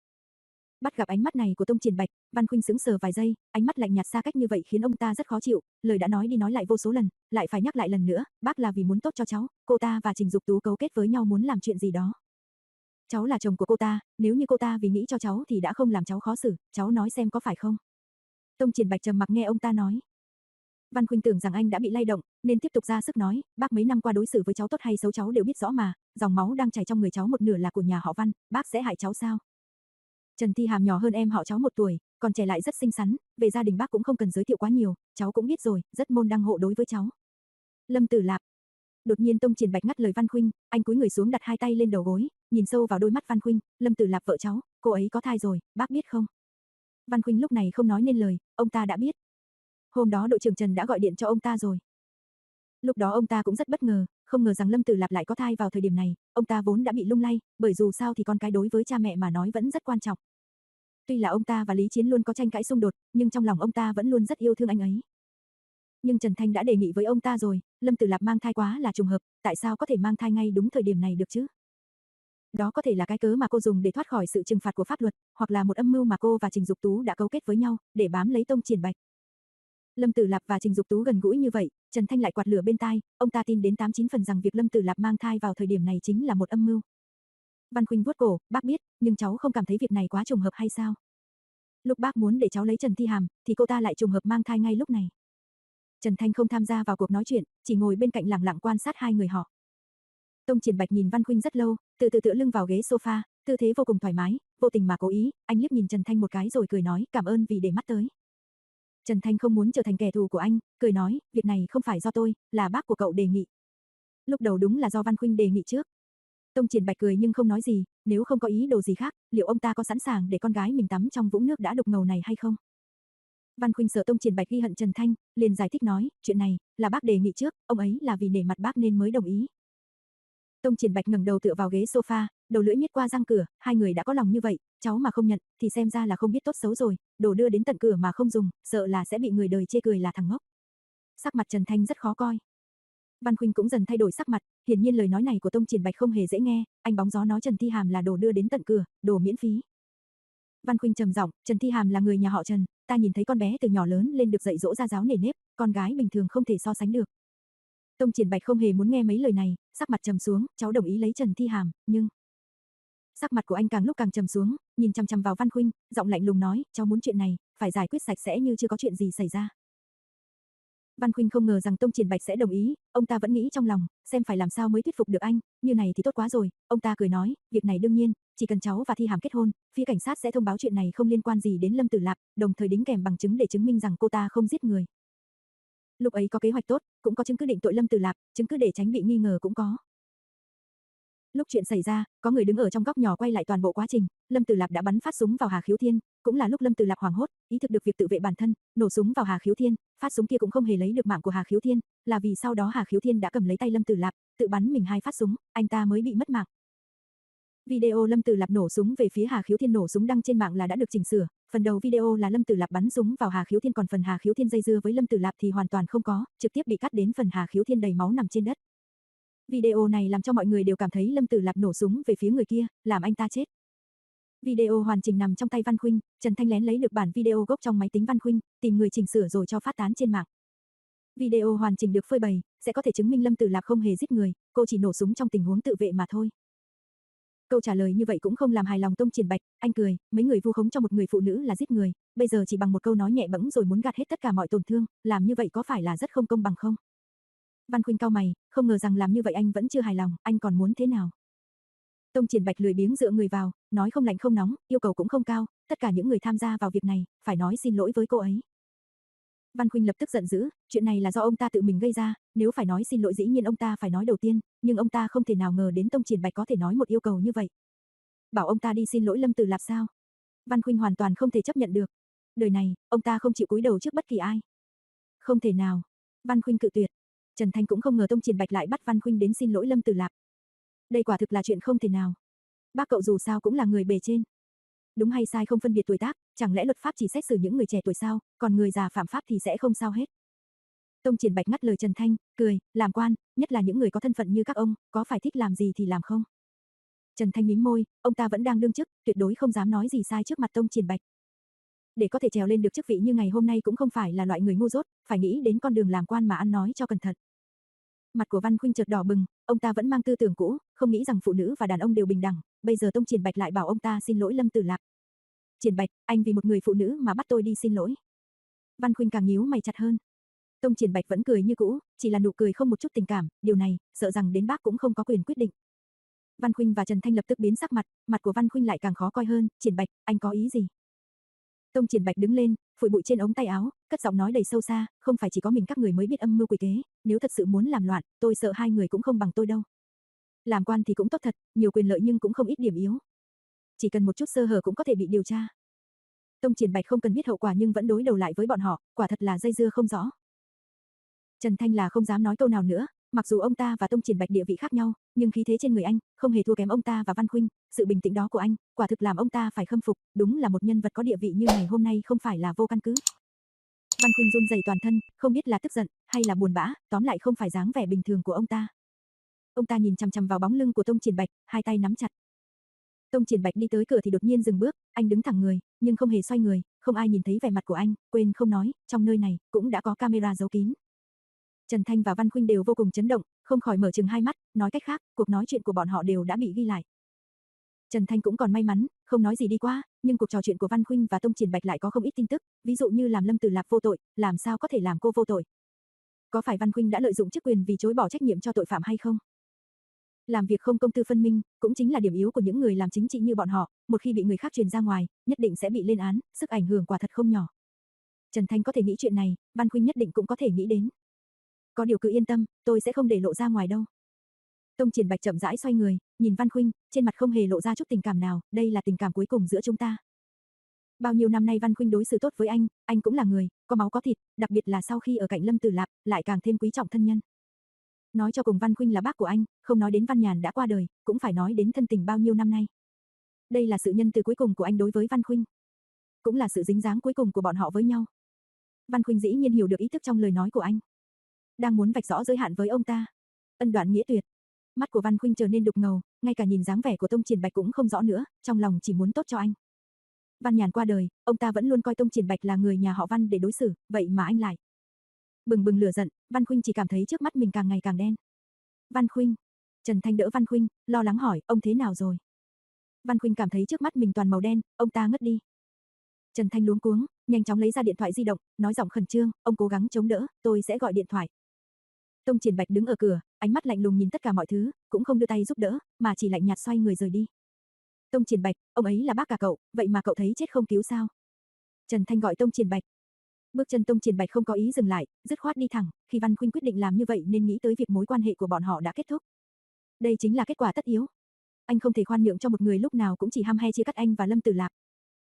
Bắt gặp ánh mắt này của Tông Triển Bạch, Văn Khuynh sững sờ vài giây, ánh mắt lạnh nhạt xa cách như vậy khiến ông ta rất khó chịu, lời đã nói đi nói lại vô số lần, lại phải nhắc lại lần nữa, bác là vì muốn tốt cho cháu, cô ta và Trình Dục Tú cấu kết với nhau muốn làm chuyện gì đó. Cháu là chồng của cô ta, nếu như cô ta vì nghĩ cho cháu thì đã không làm cháu khó xử, cháu nói xem có phải không? Tông Triển Bạch trầm mặc nghe ông ta nói. Văn Khuynh tưởng rằng anh đã bị lay động, nên tiếp tục ra sức nói, bác mấy năm qua đối xử với cháu tốt hay xấu cháu đều biết rõ mà, dòng máu đang chảy trong người cháu một nửa là của nhà họ Văn, bác sẽ hại cháu sao? Trần Thi Hàm nhỏ hơn em họ cháu một tuổi, còn trẻ lại rất xinh xắn, về gia đình bác cũng không cần giới thiệu quá nhiều, cháu cũng biết rồi, rất môn đăng hộ đối với cháu. Lâm Tử Lạp. Đột nhiên Tông Triển Bạch ngắt lời Văn Khuynh, anh cúi người xuống đặt hai tay lên đầu gối, nhìn sâu vào đôi mắt Văn Khuynh, Lâm Tử Lạp vợ cháu, cô ấy có thai rồi, bác biết không? Văn Khuynh lúc này không nói nên lời, ông ta đã biết. Hôm đó đội trưởng Trần đã gọi điện cho ông ta rồi. Lúc đó ông ta cũng rất bất ngờ, không ngờ rằng Lâm Tử Lạp lại có thai vào thời điểm này, ông ta vốn đã bị lung lay, bởi dù sao thì con cái đối với cha mẹ mà nói vẫn rất quan trọng. Tuy là ông ta và Lý Chiến luôn có tranh cãi xung đột, nhưng trong lòng ông ta vẫn luôn rất yêu thương anh ấy. Nhưng Trần Thanh đã đề nghị với ông ta rồi, Lâm Tử Lạp mang thai quá là trùng hợp, tại sao có thể mang thai ngay đúng thời điểm này được chứ? Đó có thể là cái cớ mà cô dùng để thoát khỏi sự trừng phạt của pháp luật, hoặc là một âm mưu mà cô và Trình Dục Tú đã cấu kết với nhau, để bám lấy Tông Triển Bạch. Lâm Tử Lạp và Trình Dục Tú gần gũi như vậy, Trần Thanh lại quạt lửa bên tai, ông ta tin đến tám chín phần rằng việc Lâm Tử Lạp mang thai vào thời điểm này chính là một âm mưu. Văn Khuynh vuốt cổ, bác biết, nhưng cháu không cảm thấy việc này quá trùng hợp hay sao? Lúc bác muốn để cháu lấy Trần Thi Hàm, thì cô ta lại trùng hợp mang thai ngay lúc này. Trần Thanh không tham gia vào cuộc nói chuyện, chỉ ngồi bên cạnh lặng lặng quan sát hai người họ. Tông Triển Bạch nhìn Văn Khuynh rất lâu, từ từ tựa lưng vào ghế sofa, tư thế vô cùng thoải mái, vô tình mà cố ý, anh liếc nhìn Trần Thanh một cái rồi cười nói, cảm ơn vì để mắt tới. Trần Thanh không muốn trở thành kẻ thù của anh, cười nói, việc này không phải do tôi, là bác của cậu đề nghị. Lúc đầu đúng là do Văn Khuynh đề nghị trước. Tông Triển Bạch cười nhưng không nói gì, nếu không có ý đồ gì khác, liệu ông ta có sẵn sàng để con gái mình tắm trong vũng nước đã đục ngầu này hay không? Văn Khuynh sợ Tông Triển Bạch ghi hận Trần Thanh, liền giải thích nói, chuyện này là bác đề nghị trước, ông ấy là vì nể mặt bác nên mới đồng ý. Tông Triển Bạch ngẩng đầu tựa vào ghế sofa, đầu lưỡi miết qua răng cửa, hai người đã có lòng như vậy, cháu mà không nhận, thì xem ra là không biết tốt xấu rồi, đồ đưa đến tận cửa mà không dùng, sợ là sẽ bị người đời chê cười là thằng ngốc. Sắc mặt Trần Thanh rất khó coi. Văn Khuynh cũng dần thay đổi sắc mặt, hiển nhiên lời nói này của Tông Triển Bạch không hề dễ nghe, anh bóng gió nói Trần Thi Hàm là đồ đưa đến tận cửa, đồ miễn phí. Văn Khuynh trầm giọng, Trần Thi Hàm là người nhà họ Trần, ta nhìn thấy con bé từ nhỏ lớn lên được dạy dỗ ra giáo nề nếp, con gái bình thường không thể so sánh được. Tông Triển Bạch không hề muốn nghe mấy lời này, sắc mặt trầm xuống, cháu đồng ý lấy Trần Thi Hàm, nhưng... Sắc mặt của anh càng lúc càng trầm xuống, nhìn chằm chằm vào Văn Khuynh, giọng lạnh lùng nói, cháu muốn chuyện này, phải giải quyết sạch sẽ như chưa có chuyện gì xảy ra. Văn Khuynh không ngờ rằng Tông Triển Bạch sẽ đồng ý, ông ta vẫn nghĩ trong lòng, xem phải làm sao mới thuyết phục được anh, như này thì tốt quá rồi, ông ta cười nói, việc này đương nhiên, chỉ cần cháu và Thi Hàm kết hôn, phía cảnh sát sẽ thông báo chuyện này không liên quan gì đến Lâm Tử Lạp, đồng thời đính kèm bằng chứng để chứng minh rằng cô ta không giết người. Lúc ấy có kế hoạch tốt, cũng có chứng cứ định tội Lâm Tử Lạp, chứng cứ để tránh bị nghi ngờ cũng có. Lúc chuyện xảy ra, có người đứng ở trong góc nhỏ quay lại toàn bộ quá trình, Lâm Tử Lạp đã bắn phát súng vào Hà Khiếu Thiên, cũng là lúc Lâm Tử Lạp hoảng hốt, ý thức được việc tự vệ bản thân, nổ súng vào Hà Khiếu Thiên, phát súng kia cũng không hề lấy được mạng của Hà Khiếu Thiên, là vì sau đó Hà Khiếu Thiên đã cầm lấy tay Lâm Tử Lạp, tự bắn mình hai phát súng, anh ta mới bị mất mạng. Video Lâm Tử Lạp nổ súng về phía Hà Khiếu Thiên nổ súng đăng trên mạng là đã được chỉnh sửa, phần đầu video là Lâm Tử Lạp bắn súng vào Hà Khiếu Thiên, còn phần Hà Khiếu Thiên dây dưa với Lâm Tử Lạp thì hoàn toàn không có, trực tiếp bị cắt đến phần Hà Khiếu Thiên đầy máu nằm trên đất. Video này làm cho mọi người đều cảm thấy Lâm Tử Lạp nổ súng về phía người kia, làm anh ta chết. Video hoàn chỉnh nằm trong tay Văn Khuynh, Trần Thanh lén lấy được bản video gốc trong máy tính Văn Khuynh, tìm người chỉnh sửa rồi cho phát tán trên mạng. Video hoàn chỉnh được phơi bày, sẽ có thể chứng minh Lâm Tử Lạp không hề giết người, cô chỉ nổ súng trong tình huống tự vệ mà thôi. Câu trả lời như vậy cũng không làm hài lòng Tông Triển Bạch, anh cười, mấy người vu khống cho một người phụ nữ là giết người, bây giờ chỉ bằng một câu nói nhẹ bẫng rồi muốn gạt hết tất cả mọi tổn thương, làm như vậy có phải là rất không công bằng không? Văn Khuynh cau mày, không ngờ rằng làm như vậy anh vẫn chưa hài lòng, anh còn muốn thế nào? Tông Triển Bạch lười biếng dựa người vào, nói không lạnh không nóng, yêu cầu cũng không cao, tất cả những người tham gia vào việc này, phải nói xin lỗi với cô ấy. Văn Khuynh lập tức giận dữ, chuyện này là do ông ta tự mình gây ra, nếu phải nói xin lỗi dĩ nhiên ông ta phải nói đầu tiên, nhưng ông ta không thể nào ngờ đến Tông Triển Bạch có thể nói một yêu cầu như vậy. Bảo ông ta đi xin lỗi Lâm Tử Lạp sao? Văn Khuynh hoàn toàn không thể chấp nhận được. Đời này, ông ta không chịu cúi đầu trước bất kỳ ai. Không thể nào. Văn Khuynh cự tuyệt. Trần Thanh cũng không ngờ Tông Triển Bạch lại bắt Văn Khuynh đến xin lỗi Lâm Tử Lạp. Đây quả thực là chuyện không thể nào. Bác cậu dù sao cũng là người bề trên. Đúng hay sai không phân biệt tuổi tác, chẳng lẽ luật pháp chỉ xét xử những người trẻ tuổi sao, còn người già phạm pháp thì sẽ không sao hết. Tông Triển Bạch ngắt lời Trần Thanh, cười, làm quan, nhất là những người có thân phận như các ông, có phải thích làm gì thì làm không? Trần Thanh mím môi, ông ta vẫn đang đương chức, tuyệt đối không dám nói gì sai trước mặt Tông Triển Bạch. Để có thể trèo lên được chức vị như ngày hôm nay cũng không phải là loại người ngu dốt, phải nghĩ đến con đường làm quan mà ăn nói cho cẩn thận. Mặt của Văn Khuynh chợt đỏ bừng, ông ta vẫn mang tư tưởng cũ, không nghĩ rằng phụ nữ và đàn ông đều bình đẳng, bây giờ Tông Triển Bạch lại bảo ông ta xin lỗi Lâm Tử Lạp. Triển Bạch, anh vì một người phụ nữ mà bắt tôi đi xin lỗi. Văn Khuynh càng nhíu mày chặt hơn. Tông Triển Bạch vẫn cười như cũ, chỉ là nụ cười không một chút tình cảm, điều này, sợ rằng đến bác cũng không có quyền quyết định. Văn Khuynh và Trần Thanh lập tức biến sắc mặt, mặt của Văn Khuynh lại càng khó coi hơn, Triển Bạch, anh có ý gì? Tông Triển Bạch đứng lên, phủi bụi trên ống tay áo, cất giọng nói đầy sâu xa, không phải chỉ có mình các người mới biết âm mưu quỷ kế, nếu thật sự muốn làm loạn, tôi sợ hai người cũng không bằng tôi đâu. Làm quan thì cũng tốt thật, nhiều quyền lợi nhưng cũng không ít điểm yếu. Chỉ cần một chút sơ hở cũng có thể bị điều tra. Tông Triển Bạch không cần biết hậu quả nhưng vẫn đối đầu lại với bọn họ, quả thật là dây dưa không rõ. Trần Thanh là không dám nói câu nào nữa, mặc dù ông ta và Tông Triển Bạch địa vị khác nhau, nhưng khí thế trên người anh không hề thua kém ông ta và Văn Khuynh, sự bình tĩnh đó của anh, quả thực làm ông ta phải khâm phục, đúng là một nhân vật có địa vị như ngày hôm nay không phải là vô căn cứ. Văn Khuynh run rẩy toàn thân, không biết là tức giận hay là buồn bã, tóm lại không phải dáng vẻ bình thường của ông ta. Ông ta nhìn chằm chằm vào bóng lưng của Tông Triển Bạch, hai tay nắm chặt. Tông Triển Bạch đi tới cửa thì đột nhiên dừng bước, anh đứng thẳng người, nhưng không hề xoay người, không ai nhìn thấy vẻ mặt của anh, quên không nói, trong nơi này cũng đã có camera giấu kín. Trần Thanh và Văn Khuynh đều vô cùng chấn động, không khỏi mở trừng hai mắt, nói cách khác, cuộc nói chuyện của bọn họ đều đã bị ghi lại. Trần Thanh cũng còn may mắn, không nói gì đi qua, nhưng cuộc trò chuyện của Văn Khuynh và Tông Triển Bạch lại có không ít tin tức, ví dụ như làm Lâm Tử Lạp vô tội, làm sao có thể làm cô vô tội? Có phải Văn Khuynh đã lợi dụng chức quyền vì chối bỏ trách nhiệm cho tội phạm hay không? Làm việc không công tư phân minh, cũng chính là điểm yếu của những người làm chính trị như bọn họ, một khi bị người khác truyền ra ngoài, nhất định sẽ bị lên án, sức ảnh hưởng quả thật không nhỏ. Trần Thanh có thể nghĩ chuyện này, Văn Khuynh nhất định cũng có thể nghĩ đến. Có điều cứ yên tâm, tôi sẽ không để lộ ra ngoài đâu. Tông Triển Bạch chậm rãi xoay người, nhìn Văn Khuynh, trên mặt không hề lộ ra chút tình cảm nào, đây là tình cảm cuối cùng giữa chúng ta. Bao nhiêu năm nay Văn Khuynh đối xử tốt với anh, anh cũng là người, có máu có thịt, đặc biệt là sau khi ở cạnh Lâm Tử Lạp, lại càng thêm quý trọng thân nhân. Nói cho cùng Văn Khuynh là bác của anh, không nói đến Văn Nhàn đã qua đời, cũng phải nói đến thân tình bao nhiêu năm nay. Đây là sự nhân từ cuối cùng của anh đối với Văn Khuynh, cũng là sự dính dáng cuối cùng của bọn họ với nhau. Văn Khuynh dĩ nhiên hiểu được ý thức trong lời nói của anh, đang muốn vạch rõ giới hạn với ông ta. Ân đoạn nghĩa tuyệt. Mắt của Văn Khuynh trở nên đục ngầu, ngay cả nhìn dáng vẻ của Tông Triển Bạch cũng không rõ nữa, trong lòng chỉ muốn tốt cho anh. Văn Nhàn qua đời, ông ta vẫn luôn coi Tông Triển Bạch là người nhà họ Văn để đối xử, vậy mà anh lại bừng bừng lửa giận, Văn Khuynh chỉ cảm thấy trước mắt mình càng ngày càng đen. Văn Khuynh. Trần Thanh đỡ Văn Khuynh, lo lắng hỏi, ông thế nào rồi? Văn Khuynh cảm thấy trước mắt mình toàn màu đen, ông ta ngất đi. Trần Thanh luống cuống, nhanh chóng lấy ra điện thoại di động, nói giọng khẩn trương, ông cố gắng chống đỡ, tôi sẽ gọi điện thoại. Tông Triển Bạch đứng ở cửa, ánh mắt lạnh lùng nhìn tất cả mọi thứ, cũng không đưa tay giúp đỡ, mà chỉ lạnh nhạt xoay người rời đi. Tông Triển Bạch, ông ấy là bác cả cậu, vậy mà cậu thấy chết không cứu sao? Trần Thanh gọi Tông Triển Bạch. Bước chân Tông Triển Bạch không có ý dừng lại, dứt khoát đi thẳng, khi Văn Khuynh quyết định làm như vậy nên nghĩ tới việc mối quan hệ của bọn họ đã kết thúc. Đây chính là kết quả tất yếu. Anh không thể khoan nhượng cho một người lúc nào cũng chỉ hăm he chia cắt anh và Lâm Tử Lạp.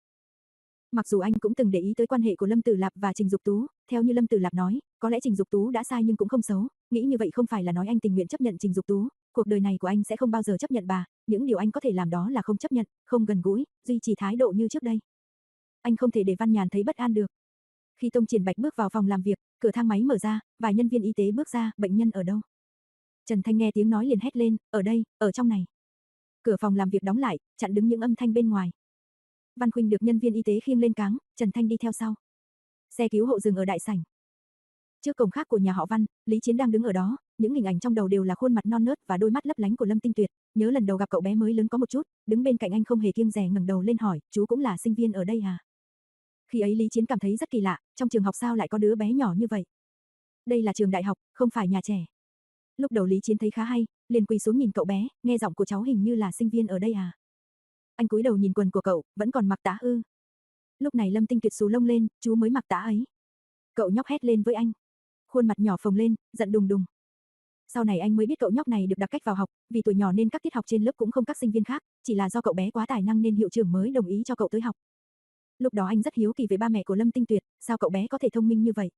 Mặc dù anh cũng từng để ý tới quan hệ của Lâm Tử Lạp và Trình Dục Tú, theo như Lâm Tử Lạp nói, có lẽ Trình Dục Tú đã sai nhưng cũng không xấu, nghĩ như vậy không phải là nói anh tình nguyện chấp nhận Trình Dục Tú, cuộc đời này của anh sẽ không bao giờ chấp nhận bà, những điều anh có thể làm đó là không chấp nhận, không gần gũi, duy trì thái độ như trước đây. Anh không thể để Văn Nhàn thấy bất an được. Khi Tông Triển Bạch bước vào phòng làm việc, cửa thang máy mở ra, vài nhân viên y tế bước ra, bệnh nhân ở đâu? Trần Thanh nghe tiếng nói liền hét lên, ở đây, ở trong này. Cửa phòng làm việc đóng lại, chặn đứng những âm thanh bên ngoài. Văn Khuynh được nhân viên y tế khiêng lên cáng, Trần Thanh đi theo sau. Xe cứu hộ dừng ở đại sảnh. Trước cổng khác của nhà họ Văn, Lý Chiến đang đứng ở đó, những hình ảnh trong đầu đều là khuôn mặt non nớt và đôi mắt lấp lánh của Lâm Tinh Tuyệt, nhớ lần đầu gặp cậu bé mới lớn có một chút, đứng bên cạnh anh không hề kiêng dè ngẩng đầu lên hỏi, chú cũng là sinh viên ở đây à? Khi ấy Lý Chiến cảm thấy rất kỳ lạ, trong trường học sao lại có đứa bé nhỏ như vậy? Đây là trường đại học, không phải nhà trẻ. Lúc đầu Lý Chiến thấy khá hay, liền quỳ xuống nhìn cậu bé, nghe giọng của cháu hình như là sinh viên ở đây à? Anh cúi đầu nhìn quần của cậu, vẫn còn mặc tã ư? Lúc này Lâm Tinh Tuyệt xù lông lên, chú mới mặc tã ấy. Cậu nhóc hét lên với anh. Khuôn mặt nhỏ phồng lên, giận đùng đùng. Sau này anh mới biết cậu nhóc này được đặc cách vào học, vì tuổi nhỏ nên các tiết học trên lớp cũng không các sinh viên khác, chỉ là do cậu bé quá tài năng nên hiệu trưởng mới đồng ý cho cậu tới học. Lúc đó anh rất hiếu kỳ về ba mẹ của Lâm Tinh Tuyệt, sao cậu bé có thể thông minh như vậy?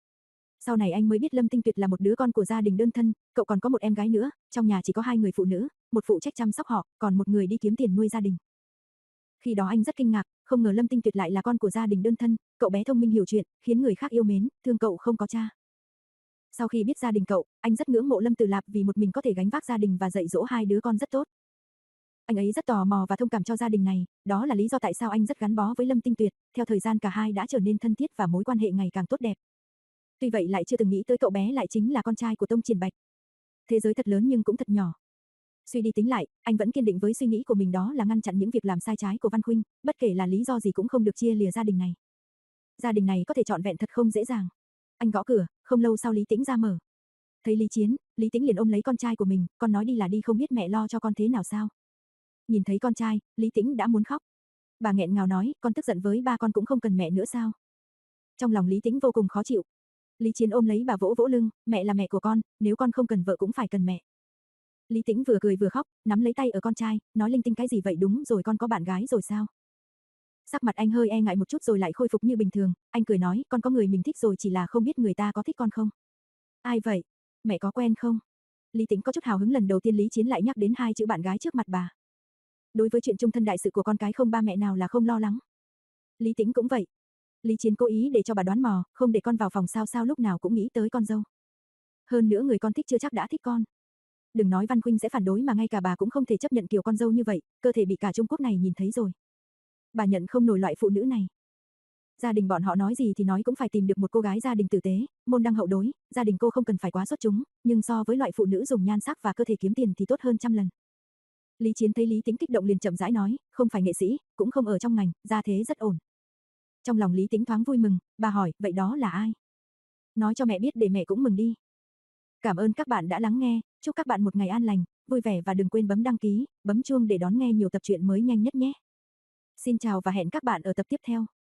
Sau này anh mới biết Lâm Tinh Tuyệt là một đứa con của gia đình đơn thân, cậu còn có một em gái nữa, trong nhà chỉ có hai người phụ nữ, một phụ trách chăm sóc họ, còn một người đi kiếm tiền nuôi gia đình. Khi đó anh rất kinh ngạc, không ngờ Lâm Tinh Tuyệt lại là con của gia đình đơn thân, cậu bé thông minh hiểu chuyện, khiến người khác yêu mến, thương cậu không có cha. Sau khi biết gia đình cậu, anh rất ngưỡng mộ Lâm Tử Lạp vì một mình có thể gánh vác gia đình và dạy dỗ hai đứa con rất tốt. Anh ấy rất tò mò và thông cảm cho gia đình này, đó là lý do tại sao anh rất gắn bó với Lâm Tinh Tuyệt, theo thời gian cả hai đã trở nên thân thiết và mối quan hệ ngày càng tốt đẹp. Tuy vậy lại chưa từng nghĩ tới cậu bé lại chính là con trai của Tông Triển Bạch. Thế giới thật lớn nhưng cũng thật nhỏ. Suy đi tính lại, anh vẫn kiên định với suy nghĩ của mình, đó là ngăn chặn những việc làm sai trái của Văn Khuynh, bất kể là lý do gì cũng không được chia lìa gia đình này. Gia đình này có thể trọn vẹn thật không dễ dàng. Anh gõ cửa, không lâu sau Lý Tĩnh ra mở. Thấy Lý Chiến, Lý Tĩnh liền ôm lấy con trai của mình, con nói đi là đi không biết mẹ lo cho con thế nào sao? Nhìn thấy con trai, Lý Tĩnh đã muốn khóc. Bà nghẹn ngào nói, con tức giận với ba con cũng không cần mẹ nữa sao? Trong lòng Lý Tĩnh vô cùng khó chịu. Lý Chiến ôm lấy bà vỗ vỗ lưng, mẹ là mẹ của con, nếu con không cần vợ cũng phải cần mẹ. Lý Tĩnh vừa cười vừa khóc, nắm lấy tay ở con trai, nói linh tinh cái gì vậy, đúng rồi con có bạn gái rồi sao? Sắc mặt anh hơi e ngại một chút rồi lại khôi phục như bình thường, anh cười nói, con có người mình thích rồi chỉ là không biết người ta có thích con không. Ai vậy? Mẹ có quen không? Lý Tĩnh có chút hào hứng, lần đầu tiên Lý Chiến lại nhắc đến hai chữ bạn gái trước mặt bà. Đối với chuyện chung thân đại sự của con cái không ba mẹ nào là không lo lắng. Lý Tĩnh cũng vậy. Lý Chiến cố ý để cho bà đoán mò, không để con vào phòng sao sao lúc nào cũng nghĩ tới con dâu. Hơn nữa người con thích chưa chắc đã thích con. Đừng nói Văn Khuynh sẽ phản đối mà ngay cả bà cũng không thể chấp nhận kiểu con dâu như vậy, cơ thể bị cả Trung Quốc này nhìn thấy rồi. Bà nhận không nổi loại phụ nữ này. Gia đình bọn họ nói gì thì nói cũng phải tìm được một cô gái gia đình tử tế, môn đăng hậu đối, gia đình cô không cần phải quá xuất chúng, nhưng so với loại phụ nữ dùng nhan sắc và cơ thể kiếm tiền thì tốt hơn trăm lần. Lý Chiến thấy Lý Tĩnh kích động liền chậm rãi nói, không phải nghệ sĩ, cũng không ở trong ngành, gia thế rất ổn. Trong lòng Lý Tĩnh thoáng vui mừng, bà hỏi, vậy đó là ai? Nói cho mẹ biết để mẹ cũng mừng đi. Cảm ơn các bạn đã lắng nghe, chúc các bạn một ngày an lành, vui vẻ và đừng quên bấm đăng ký, bấm chuông để đón nghe nhiều tập truyện mới nhanh nhất nhé. Xin chào và hẹn các bạn ở tập tiếp theo.